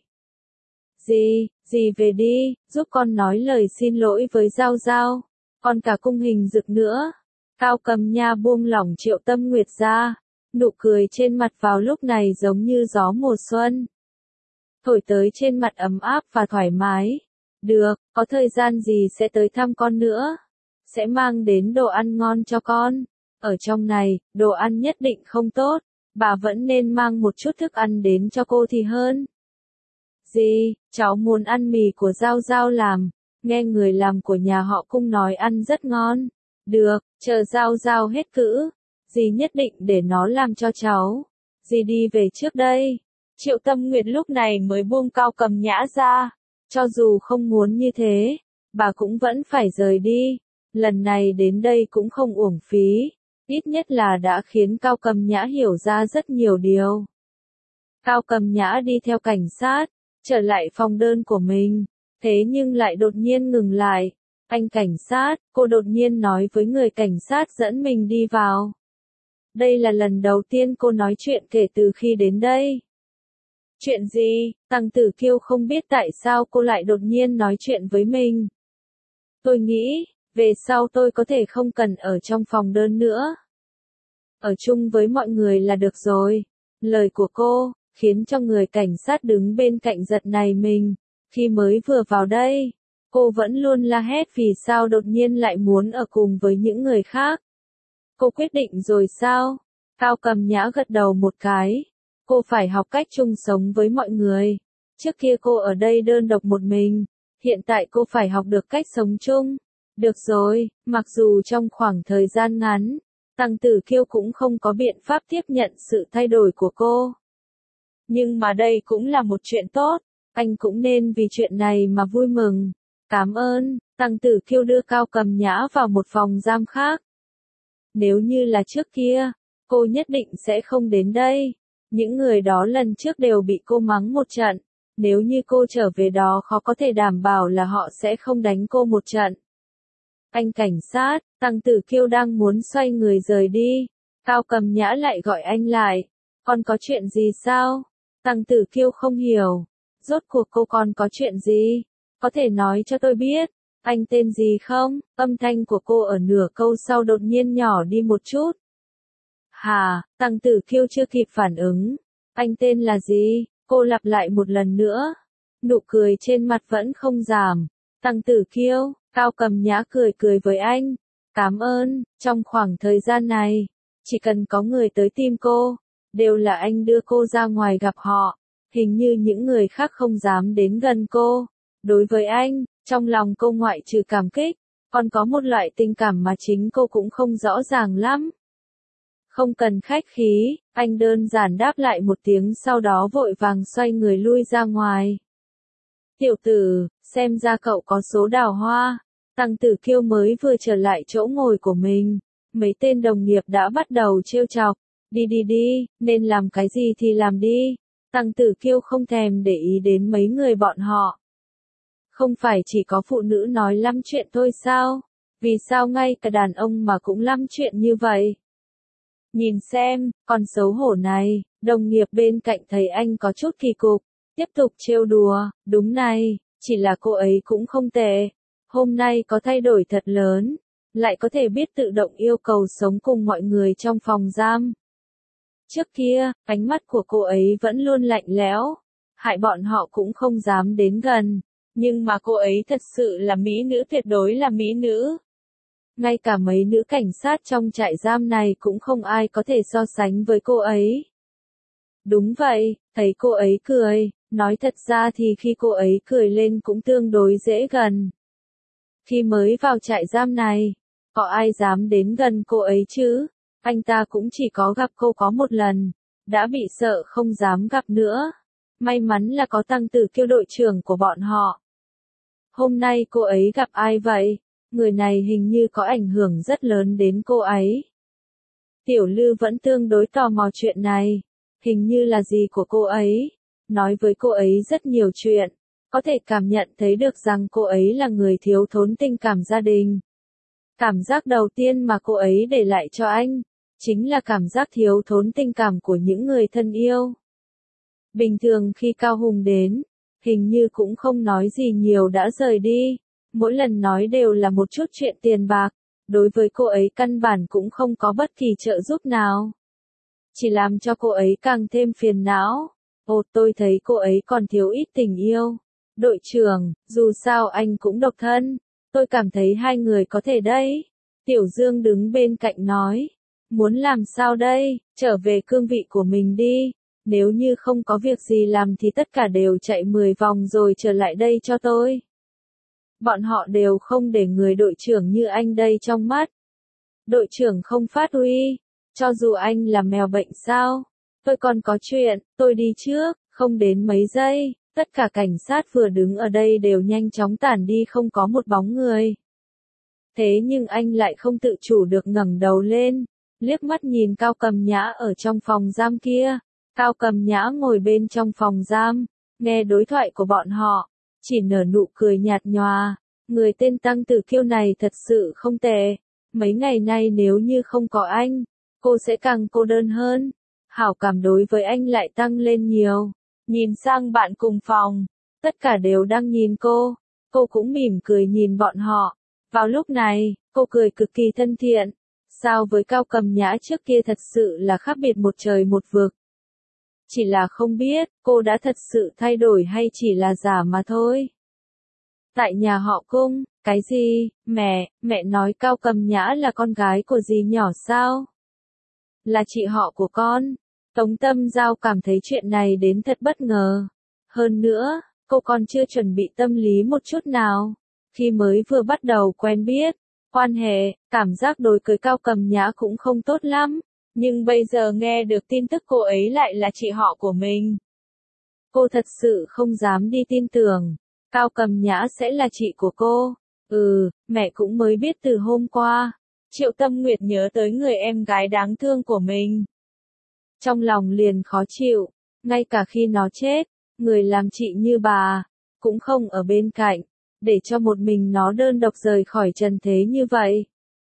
[SPEAKER 1] Dì về đi, giúp con nói lời xin lỗi với Giao Giao. Còn cả Cung Hình Dực nữa. Cao Cầm Nhã buông lỏng Triệu Tâm Nguyệt ra. Nụ cười trên mặt vào lúc này giống như gió mùa xuân. Thổi tới trên mặt ấm áp và thoải mái. Được, có thời gian dì sẽ tới thăm con nữa. Sẽ mang đến đồ ăn ngon cho con. Ở trong này, đồ ăn nhất định không tốt. Bà vẫn nên mang một chút thức ăn đến cho cô thì hơn. Dì, cháu muốn ăn mì của Giao Giao làm. Nghe người làm của nhà họ Cung nói ăn rất ngon. Được, chờ Giao Giao hết cữ. Dì nhất định để nó làm cho cháu. Dì đi về trước đây. Triệu Tâm Nguyệt lúc này mới buông Cao Cầm Nhã ra. Cho dù không muốn như thế, bà cũng vẫn phải rời đi. Lần này đến đây cũng không uổng phí. Ít nhất là đã khiến Cao Cầm Nhã hiểu ra rất nhiều điều. Cao Cầm Nhã đi theo cảnh sát, trở lại phòng đơn của mình. Thế nhưng lại đột nhiên ngừng lại. Anh cảnh sát, cô đột nhiên nói với người cảnh sát dẫn mình đi vào. Đây là lần đầu tiên cô nói chuyện kể từ khi đến đây. Chuyện gì? Tăng Tử Kiêu không biết tại sao cô lại đột nhiên nói chuyện với mình. Tôi nghĩ, về sau tôi có thể không cần ở trong phòng đơn nữa. Ở chung với mọi người là được rồi. Lời của cô, khiến cho người cảnh sát đứng bên cạnh giật nảy mình. Khi mới vừa vào đây, cô vẫn luôn la hét vì sao đột nhiên lại muốn ở cùng với những người khác. Cô quyết định rồi sao? Cao Cầm Nhã gật đầu một cái. Cô phải học cách chung sống với mọi người. Trước kia cô ở đây đơn độc một mình. Hiện tại cô phải học được cách sống chung. Được rồi, mặc dù trong khoảng thời gian ngắn, Tăng Tử Kiêu cũng không có biện pháp tiếp nhận sự thay đổi của cô. Nhưng mà đây cũng là một chuyện tốt, anh cũng nên vì chuyện này mà vui mừng. Cảm ơn, Tăng Tử Kiêu đưa Cao Cầm Nhã vào một phòng giam khác. Nếu như là trước kia, cô nhất định sẽ không đến đây. Những người đó lần trước đều bị cô mắng một trận. Nếu như cô trở về đó khó có thể đảm bảo là họ sẽ không đánh cô một trận. Anh cảnh sát, Tăng Tử Kiêu đang muốn xoay người rời đi. Cao Cầm Nhã lại gọi anh lại. Con có chuyện gì sao? Tăng Tử Kiêu không hiểu. Rốt cuộc cô còn có chuyện gì? Có thể nói cho tôi biết. Anh tên gì không? Âm thanh của cô ở nửa câu sau đột nhiên nhỏ đi một chút. Hà, Tăng Tử Kiêu chưa kịp phản ứng. Anh tên là gì? Cô lặp lại một lần nữa. Nụ cười trên mặt vẫn không giảm. Tăng Tử Kiêu, Cao Cầm Nhã cười cười với anh. Cảm ơn, trong khoảng thời gian này, chỉ cần có người tới tìm cô, đều là anh đưa cô ra ngoài gặp họ. Hình như những người khác không dám đến gần cô. Đối với anh, trong lòng cô ngoại trừ cảm kích, còn có một loại tình cảm mà chính cô cũng không rõ ràng lắm. Không cần khách khí, anh đơn giản đáp lại một tiếng sau đó vội vàng xoay người lui ra ngoài. Tiểu tử, xem ra cậu có số đào hoa. Tăng Tử Kiêu mới vừa trở lại chỗ ngồi của mình. Mấy tên đồng nghiệp đã bắt đầu trêu chọc. Đi đi đi, nên làm cái gì thì làm đi. Tăng Tử Kiêu không thèm để ý đến mấy người bọn họ. Không phải chỉ có phụ nữ nói lắm chuyện thôi sao? Vì sao ngay cả đàn ông mà cũng lắm chuyện như vậy? Nhìn xem, con xấu hổ này, đồng nghiệp bên cạnh thấy anh có chút kỳ cục, tiếp tục trêu đùa, đúng này, chỉ là cô ấy cũng không tệ. Hôm nay có thay đổi thật lớn, lại có thể biết tự động yêu cầu sống cùng mọi người trong phòng giam. Trước kia, ánh mắt của cô ấy vẫn luôn lạnh lẽo, hại bọn họ cũng không dám đến gần, nhưng mà cô ấy thật sự là mỹ nữ, tuyệt đối là mỹ nữ. Ngay cả mấy nữ cảnh sát trong trại giam này cũng không ai có thể so sánh với cô ấy. Đúng vậy, thấy cô ấy cười, nói thật ra thì khi cô ấy cười lên cũng tương đối dễ gần. Khi mới vào trại giam này, có ai dám đến gần cô ấy chứ? Anh ta cũng chỉ có gặp cô có một lần, đã bị sợ không dám gặp nữa. May mắn là có Tăng Tử Kiêu đội trưởng của bọn họ. Hôm nay cô ấy gặp ai vậy? Người này hình như có ảnh hưởng rất lớn đến cô ấy. Tiểu Lư vẫn tương đối tò mò chuyện này. Hình như là gì của cô ấy? Nói với cô ấy rất nhiều chuyện. Có thể cảm nhận thấy được rằng cô ấy là người thiếu thốn tình cảm gia đình. Cảm giác đầu tiên mà cô ấy để lại cho anh, chính là cảm giác thiếu thốn tình cảm của những người thân yêu. Bình thường khi Cao Hùng đến, hình như cũng không nói gì nhiều đã rời đi. Mỗi lần nói đều là một chút chuyện tiền bạc, đối với cô ấy căn bản cũng không có bất kỳ trợ giúp nào. Chỉ làm cho cô ấy càng thêm phiền não. Ồ, tôi thấy cô ấy còn thiếu ít tình yêu. Đội trưởng, dù sao anh cũng độc thân, tôi cảm thấy hai người có thể đấy. Tiểu Dương đứng bên cạnh nói, muốn làm sao đây, trở về cương vị của mình đi. Nếu như không có việc gì làm thì tất cả đều chạy 10 vòng rồi trở lại đây cho tôi. Bọn họ đều không để người đội trưởng như anh đây trong mắt. Đội trưởng không phát huy, cho dù anh là mèo bệnh sao. Tôi còn có chuyện, tôi đi trước, không đến mấy giây, tất cả cảnh sát vừa đứng ở đây đều nhanh chóng tản đi không có một bóng người. Thế nhưng anh lại không tự chủ được ngẩng đầu lên, liếc mắt nhìn Cao Cầm Nhã ở trong phòng giam kia. Cao Cầm Nhã ngồi bên trong phòng giam, nghe đối thoại của bọn họ, chỉ nở nụ cười nhạt nhòa. Người tên Tăng Tử Kiêu này thật sự không tệ. Mấy ngày nay nếu như không có anh, cô sẽ càng cô đơn hơn. Hảo cảm đối với anh lại tăng lên nhiều. Nhìn sang bạn cùng phòng, tất cả đều đang nhìn cô. Cô cũng mỉm cười nhìn bọn họ. Vào lúc này, cô cười cực kỳ thân thiện. So với Cao Cầm Nhã trước kia thật sự là khác biệt một trời một vực. Chỉ là không biết, cô đã thật sự thay đổi hay chỉ là giả mà thôi. Tại nhà họ Cung, cái gì, mẹ nói Cao Cầm Nhã là con gái của dì nhỏ sao? Là chị họ của con. Tống Tâm Giao cảm thấy chuyện này đến thật bất ngờ. Hơn nữa, cô còn chưa chuẩn bị tâm lý một chút nào. Khi mới vừa bắt đầu quen biết, quan hệ, cảm giác đối với Cao Cầm Nhã cũng không tốt lắm. Nhưng bây giờ nghe được tin tức cô ấy lại là chị họ của mình. Cô thật sự không dám đi tin tưởng. Cao Cầm Nhã sẽ là chị của cô. Mẹ cũng mới biết từ hôm qua. Triệu Tâm Nguyệt nhớ tới người em gái đáng thương của mình. Trong lòng liền khó chịu, ngay cả khi nó chết, người làm chị như bà, cũng không ở bên cạnh, để cho một mình nó đơn độc rời khỏi trần thế như vậy.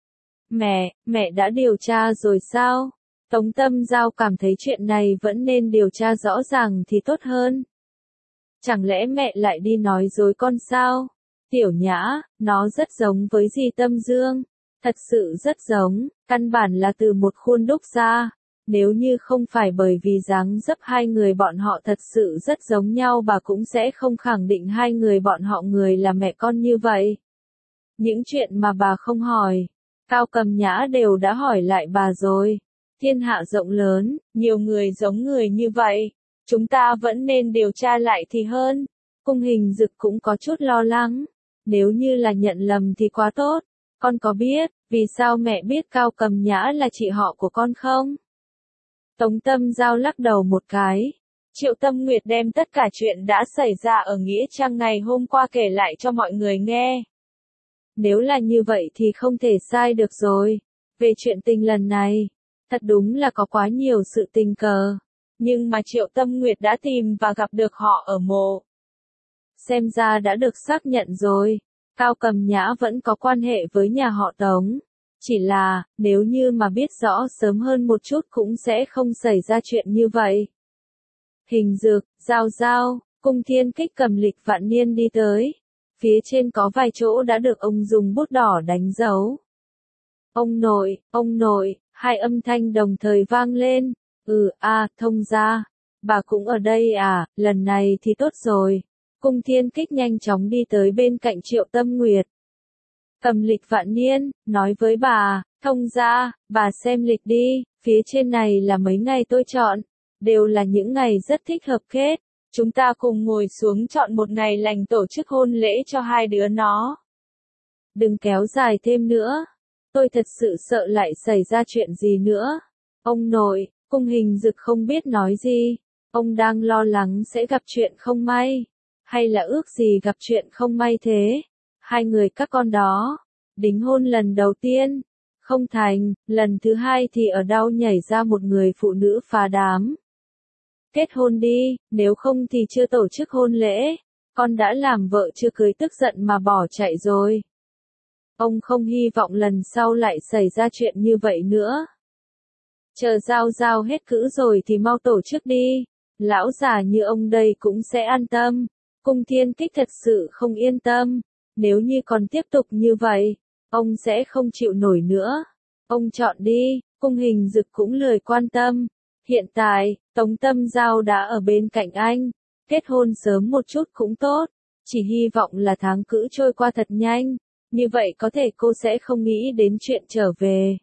[SPEAKER 1] Mẹ đã điều tra rồi sao? Tống Tâm Giao cảm thấy chuyện này vẫn nên điều tra rõ ràng thì tốt hơn. Chẳng lẽ mẹ lại đi nói dối con sao? Tiểu Nhã, nó rất giống với dì Tâm Dương. Thật sự rất giống, căn bản là từ một khuôn đúc ra. Nếu như không phải bởi vì dáng dấp hai người bọn họ thật sự rất giống nhau, bà cũng sẽ không khẳng định hai người bọn họ người là mẹ con như vậy. Những chuyện mà bà không hỏi, Cao Cầm Nhã đều đã hỏi lại bà rồi. Thiên hạ rộng lớn, nhiều người giống người như vậy, chúng ta vẫn nên điều tra lại thì hơn. Cung Hình Dực cũng có chút lo lắng, nếu như là nhận lầm thì quá tốt. Con có biết, vì sao mẹ biết Cao Cầm Nhã là chị họ của con không? Tống Tâm Giao lắc đầu một cái. Triệu Tâm Nguyệt đem tất cả chuyện đã xảy ra ở Nghĩa Trang ngày hôm qua kể lại cho mọi người nghe. Nếu là như vậy thì không thể sai được rồi. Về chuyện tình lần này, thật đúng là có quá nhiều sự tình cờ. Nhưng mà Triệu Tâm Nguyệt đã tìm và gặp được họ ở mộ. Xem ra đã được xác nhận rồi. Cao Cầm Nhã vẫn có quan hệ với nhà họ Tống. Chỉ là, nếu như mà biết rõ sớm hơn một chút cũng sẽ không xảy ra chuyện như vậy. Hình Dực, Giao, Cung Thiên Kích cầm lịch vạn niên đi tới. Phía trên có vài chỗ đã được ông dùng bút đỏ đánh dấu. Ông nội, hai âm thanh đồng thời vang lên. Thông gia. Bà cũng ở đây à, lần này thì tốt rồi. Cung Thiên Kích nhanh chóng đi tới bên cạnh Triệu Tâm Nguyệt. Cầm lịch vạn niên, nói với bà, thông gia, bà xem lịch đi, phía trên này là mấy ngày tôi chọn, đều là những ngày rất thích hợp kết. Chúng ta cùng ngồi xuống chọn một ngày lành tổ chức hôn lễ cho hai đứa nó. Đừng kéo dài thêm nữa, tôi thật sự sợ lại xảy ra chuyện gì nữa. Ông nội, Cung Hình Dực không biết nói gì, ông đang lo lắng sẽ gặp chuyện không may, hay là ước gì gặp chuyện không may thế. Hai người các con đó, đính hôn lần đầu tiên, không thành, lần thứ hai thì ở đâu nhảy ra một người phụ nữ phá đám. Kết hôn đi, nếu không thì chưa tổ chức hôn lễ, con đã làm vợ chưa cưới tức giận mà bỏ chạy rồi. Ông không hy vọng lần sau lại xảy ra chuyện như vậy nữa. Chờ Giao hết cữ rồi thì mau tổ chức đi, lão già như ông đây cũng sẽ an tâm. Cung Thiên Kích thật sự không yên tâm. Nếu như còn tiếp tục như vậy, ông sẽ không chịu nổi nữa. Ông chọn đi, Cung Hình Dực cũng lười quan tâm. Hiện tại, Tống Tâm Giao đã ở bên cạnh anh. Kết hôn sớm một chút cũng tốt. Chỉ hy vọng là tháng cữ trôi qua thật nhanh. Như vậy có thể cô sẽ không nghĩ đến chuyện trở về.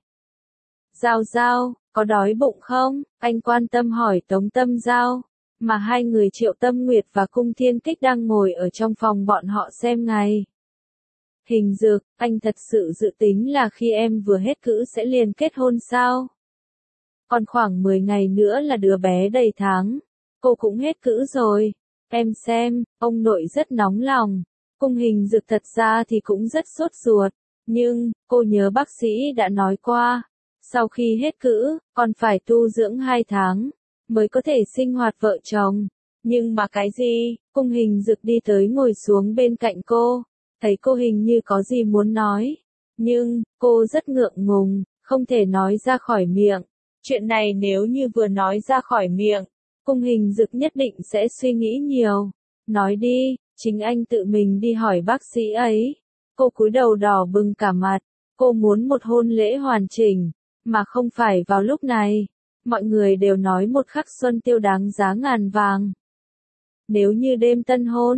[SPEAKER 1] Giao, có đói bụng không? Anh quan tâm hỏi Tống Tâm Giao. Mà hai người Triệu Tâm Nguyệt và Cung Thiên Kích đang ngồi ở trong phòng bọn họ xem ngày. Hình Dực, anh thật sự dự tính là khi em vừa hết cữ sẽ liền kết hôn sao? Còn khoảng 10 ngày nữa là đứa bé đầy tháng. Cô cũng hết cữ rồi. Em xem, ông nội rất nóng lòng. Cung Hình Dực thật ra thì cũng rất sốt ruột. Nhưng, cô nhớ bác sĩ đã nói qua. Sau khi hết cữ, còn phải tu dưỡng 2 tháng. Mới có thể sinh hoạt vợ chồng. Nhưng mà cái gì? Cung Hình Dực đi tới ngồi xuống bên cạnh cô. Thấy cô hình như có gì muốn nói. Nhưng, cô rất ngượng ngùng, không thể nói ra khỏi miệng. Chuyện này nếu như vừa nói ra khỏi miệng, Cung Hình Dực nhất định sẽ suy nghĩ nhiều. Nói đi, chính anh tự mình đi hỏi bác sĩ ấy. Cô cúi đầu đỏ bừng cả mặt. Cô muốn một hôn lễ hoàn chỉnh, mà không phải vào lúc này. Mọi người đều nói một khắc xuân tiêu đáng giá ngàn vàng. Nếu như đêm tân hôn,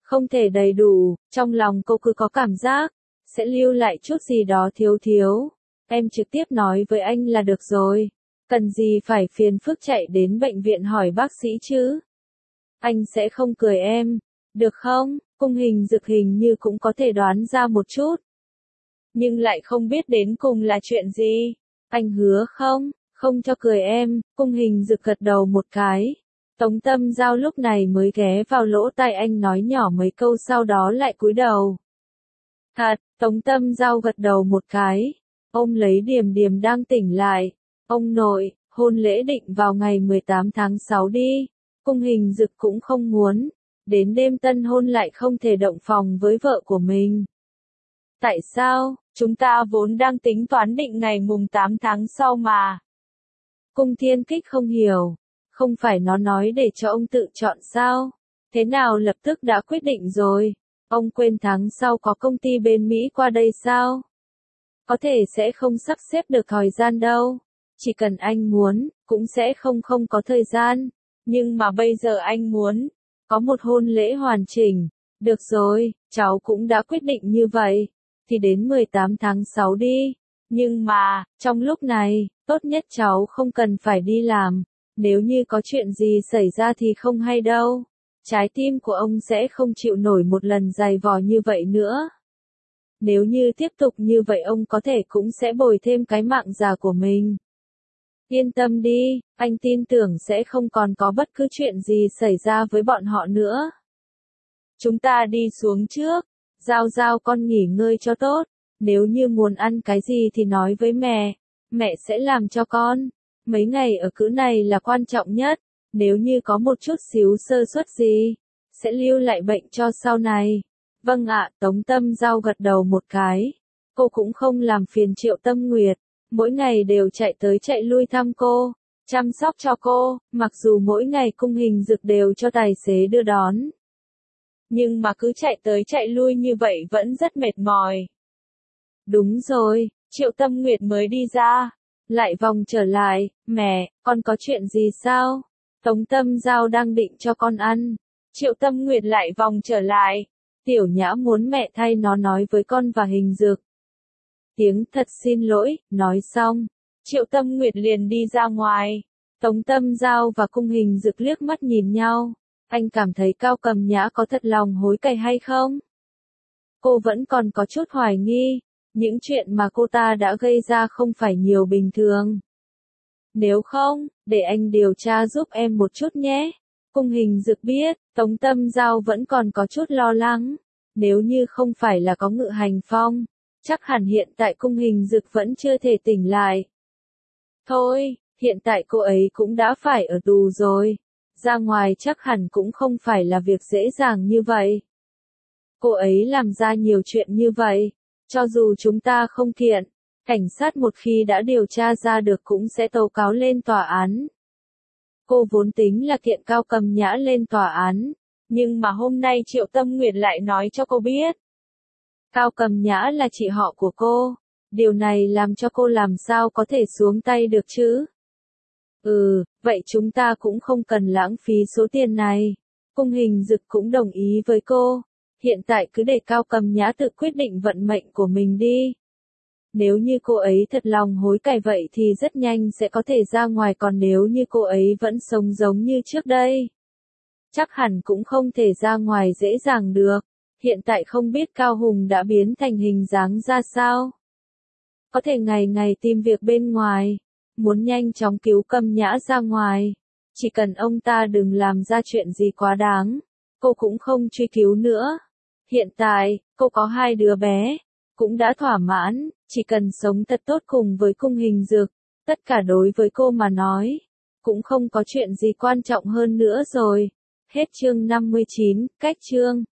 [SPEAKER 1] không thể đầy đủ, trong lòng cô cứ có cảm giác, sẽ lưu lại chút gì đó thiếu thiếu. Em trực tiếp nói với anh là được rồi. Cần gì phải phiền phức chạy đến bệnh viện hỏi bác sĩ chứ? Anh sẽ không cười em, được không? Cung Hình Dực hình như cũng có thể đoán ra một chút. Nhưng lại không biết đến cùng là chuyện gì. Anh hứa không? Không cho cười em, Cung Hình Dực gật đầu một cái. Tống Tâm Giao lúc này mới ghé vào lỗ tai anh nói nhỏ mấy câu sau đó lại cúi đầu. Thật, Tống Tâm Giao gật đầu một cái. Ông lấy Điềm Điềm đang tỉnh lại. Ông nội, hôn lễ định vào ngày 18 tháng 6 đi. Cung Hình Dực cũng không muốn. Đến đêm tân hôn lại không thể động phòng với vợ của mình. Tại sao? Chúng ta vốn đang tính toán định ngày mùng 8 tháng sau mà. Cung Thiên Kích không hiểu. Không phải nó nói để cho ông tự chọn sao? Thế nào lập tức đã quyết định rồi? Ông quên tháng sau có công ty bên Mỹ qua đây sao? Có thể sẽ không sắp xếp được thời gian đâu. Chỉ cần anh muốn, cũng sẽ không có thời gian. Nhưng mà bây giờ anh muốn. Có một hôn lễ hoàn chỉnh. Được rồi, cháu cũng đã quyết định như vậy. Thì đến 18 tháng 6 đi. Nhưng mà, trong lúc này, tốt nhất cháu không cần phải đi làm. Nếu như có chuyện gì xảy ra thì không hay đâu. Trái tim của ông sẽ không chịu nổi một lần dày vò như vậy nữa. Nếu như tiếp tục như vậy ông có thể cũng sẽ bồi thêm cái mạng già của mình. Yên tâm đi, anh tin tưởng sẽ không còn có bất cứ chuyện gì xảy ra với bọn họ nữa. Chúng ta đi xuống trước. Giao Giao con nghỉ ngơi cho tốt. Nếu như muốn ăn cái gì thì nói với mẹ. Mẹ sẽ làm cho con. Mấy ngày ở cữ này là quan trọng nhất. Nếu như có một chút xíu sơ suất gì, sẽ lưu lại bệnh cho sau này. Vâng ạ, Tống Tâm Giao gật đầu một cái. Cô cũng không làm phiền Triệu Tâm Nguyệt. Mỗi ngày đều chạy tới chạy lui thăm cô, chăm sóc cho cô, mặc dù mỗi ngày Cung Hình Dực đều cho tài xế đưa đón. Nhưng mà cứ chạy tới chạy lui như vậy vẫn rất mệt mỏi. Đúng rồi, Triệu Tâm Nguyệt mới đi ra. Lại vòng trở lại, mẹ, con có chuyện gì sao? Tống Tâm Giao đang định cho con ăn. Triệu Tâm Nguyệt lại vòng trở lại. Tiểu Nhã muốn mẹ thay nó nói với con và Hình Dực. Tiếng thật xin lỗi, nói xong. Triệu Tâm Nguyệt liền đi ra ngoài. Tống Tâm Giao và Cung Hình Dực liếc mắt nhìn nhau. Anh cảm thấy Cao Cầm Nhã có thật lòng hối cải hay không? Cô vẫn còn có chút hoài nghi. Những chuyện mà cô ta đã gây ra không phải nhiều bình thường. Nếu không, để anh điều tra giúp em một chút nhé. Cung Hình Dực biết, Tống Tâm Giao vẫn còn có chút lo lắng. Nếu như không phải là có Ngự Hành Phong, chắc hẳn hiện tại Cung Hình Dực vẫn chưa thể tỉnh lại. Thôi, hiện tại cô ấy cũng đã phải ở tù rồi. Ra ngoài chắc hẳn cũng không phải là việc dễ dàng như vậy. Cô ấy làm ra nhiều chuyện như vậy. Cho dù chúng ta không kiện, cảnh sát một khi đã điều tra ra được cũng sẽ tố cáo lên tòa án. Cô vốn tính là kiện Cao Cầm Nhã lên tòa án, nhưng mà hôm nay Triệu Tâm Nguyệt lại nói cho cô biết. Cao Cầm Nhã là chị họ của cô, điều này làm cho cô làm sao có thể xuống tay được chứ? Vậy chúng ta cũng không cần lãng phí số tiền này. Cung Hình Dực cũng đồng ý với cô. Hiện tại cứ để Cao Cầm Nhã tự quyết định vận mệnh của mình đi. Nếu như cô ấy thật lòng hối cải vậy thì rất nhanh sẽ có thể ra ngoài, còn nếu như cô ấy vẫn sống giống như trước đây, chắc hẳn cũng không thể ra ngoài dễ dàng được. Hiện tại không biết Cao Hùng đã biến thành hình dáng ra sao. Có thể ngày ngày tìm việc bên ngoài, muốn nhanh chóng cứu Cầm Nhã ra ngoài. Chỉ cần ông ta đừng làm ra chuyện gì quá đáng, cô cũng không truy cứu nữa. Hiện tại, cô có 2 đứa bé, cũng đã thỏa mãn, chỉ cần sống thật tốt cùng với Cung Hình Dực, tất cả đối với cô mà nói, cũng không có chuyện gì quan trọng hơn nữa rồi. Hết chương 59, cách chương.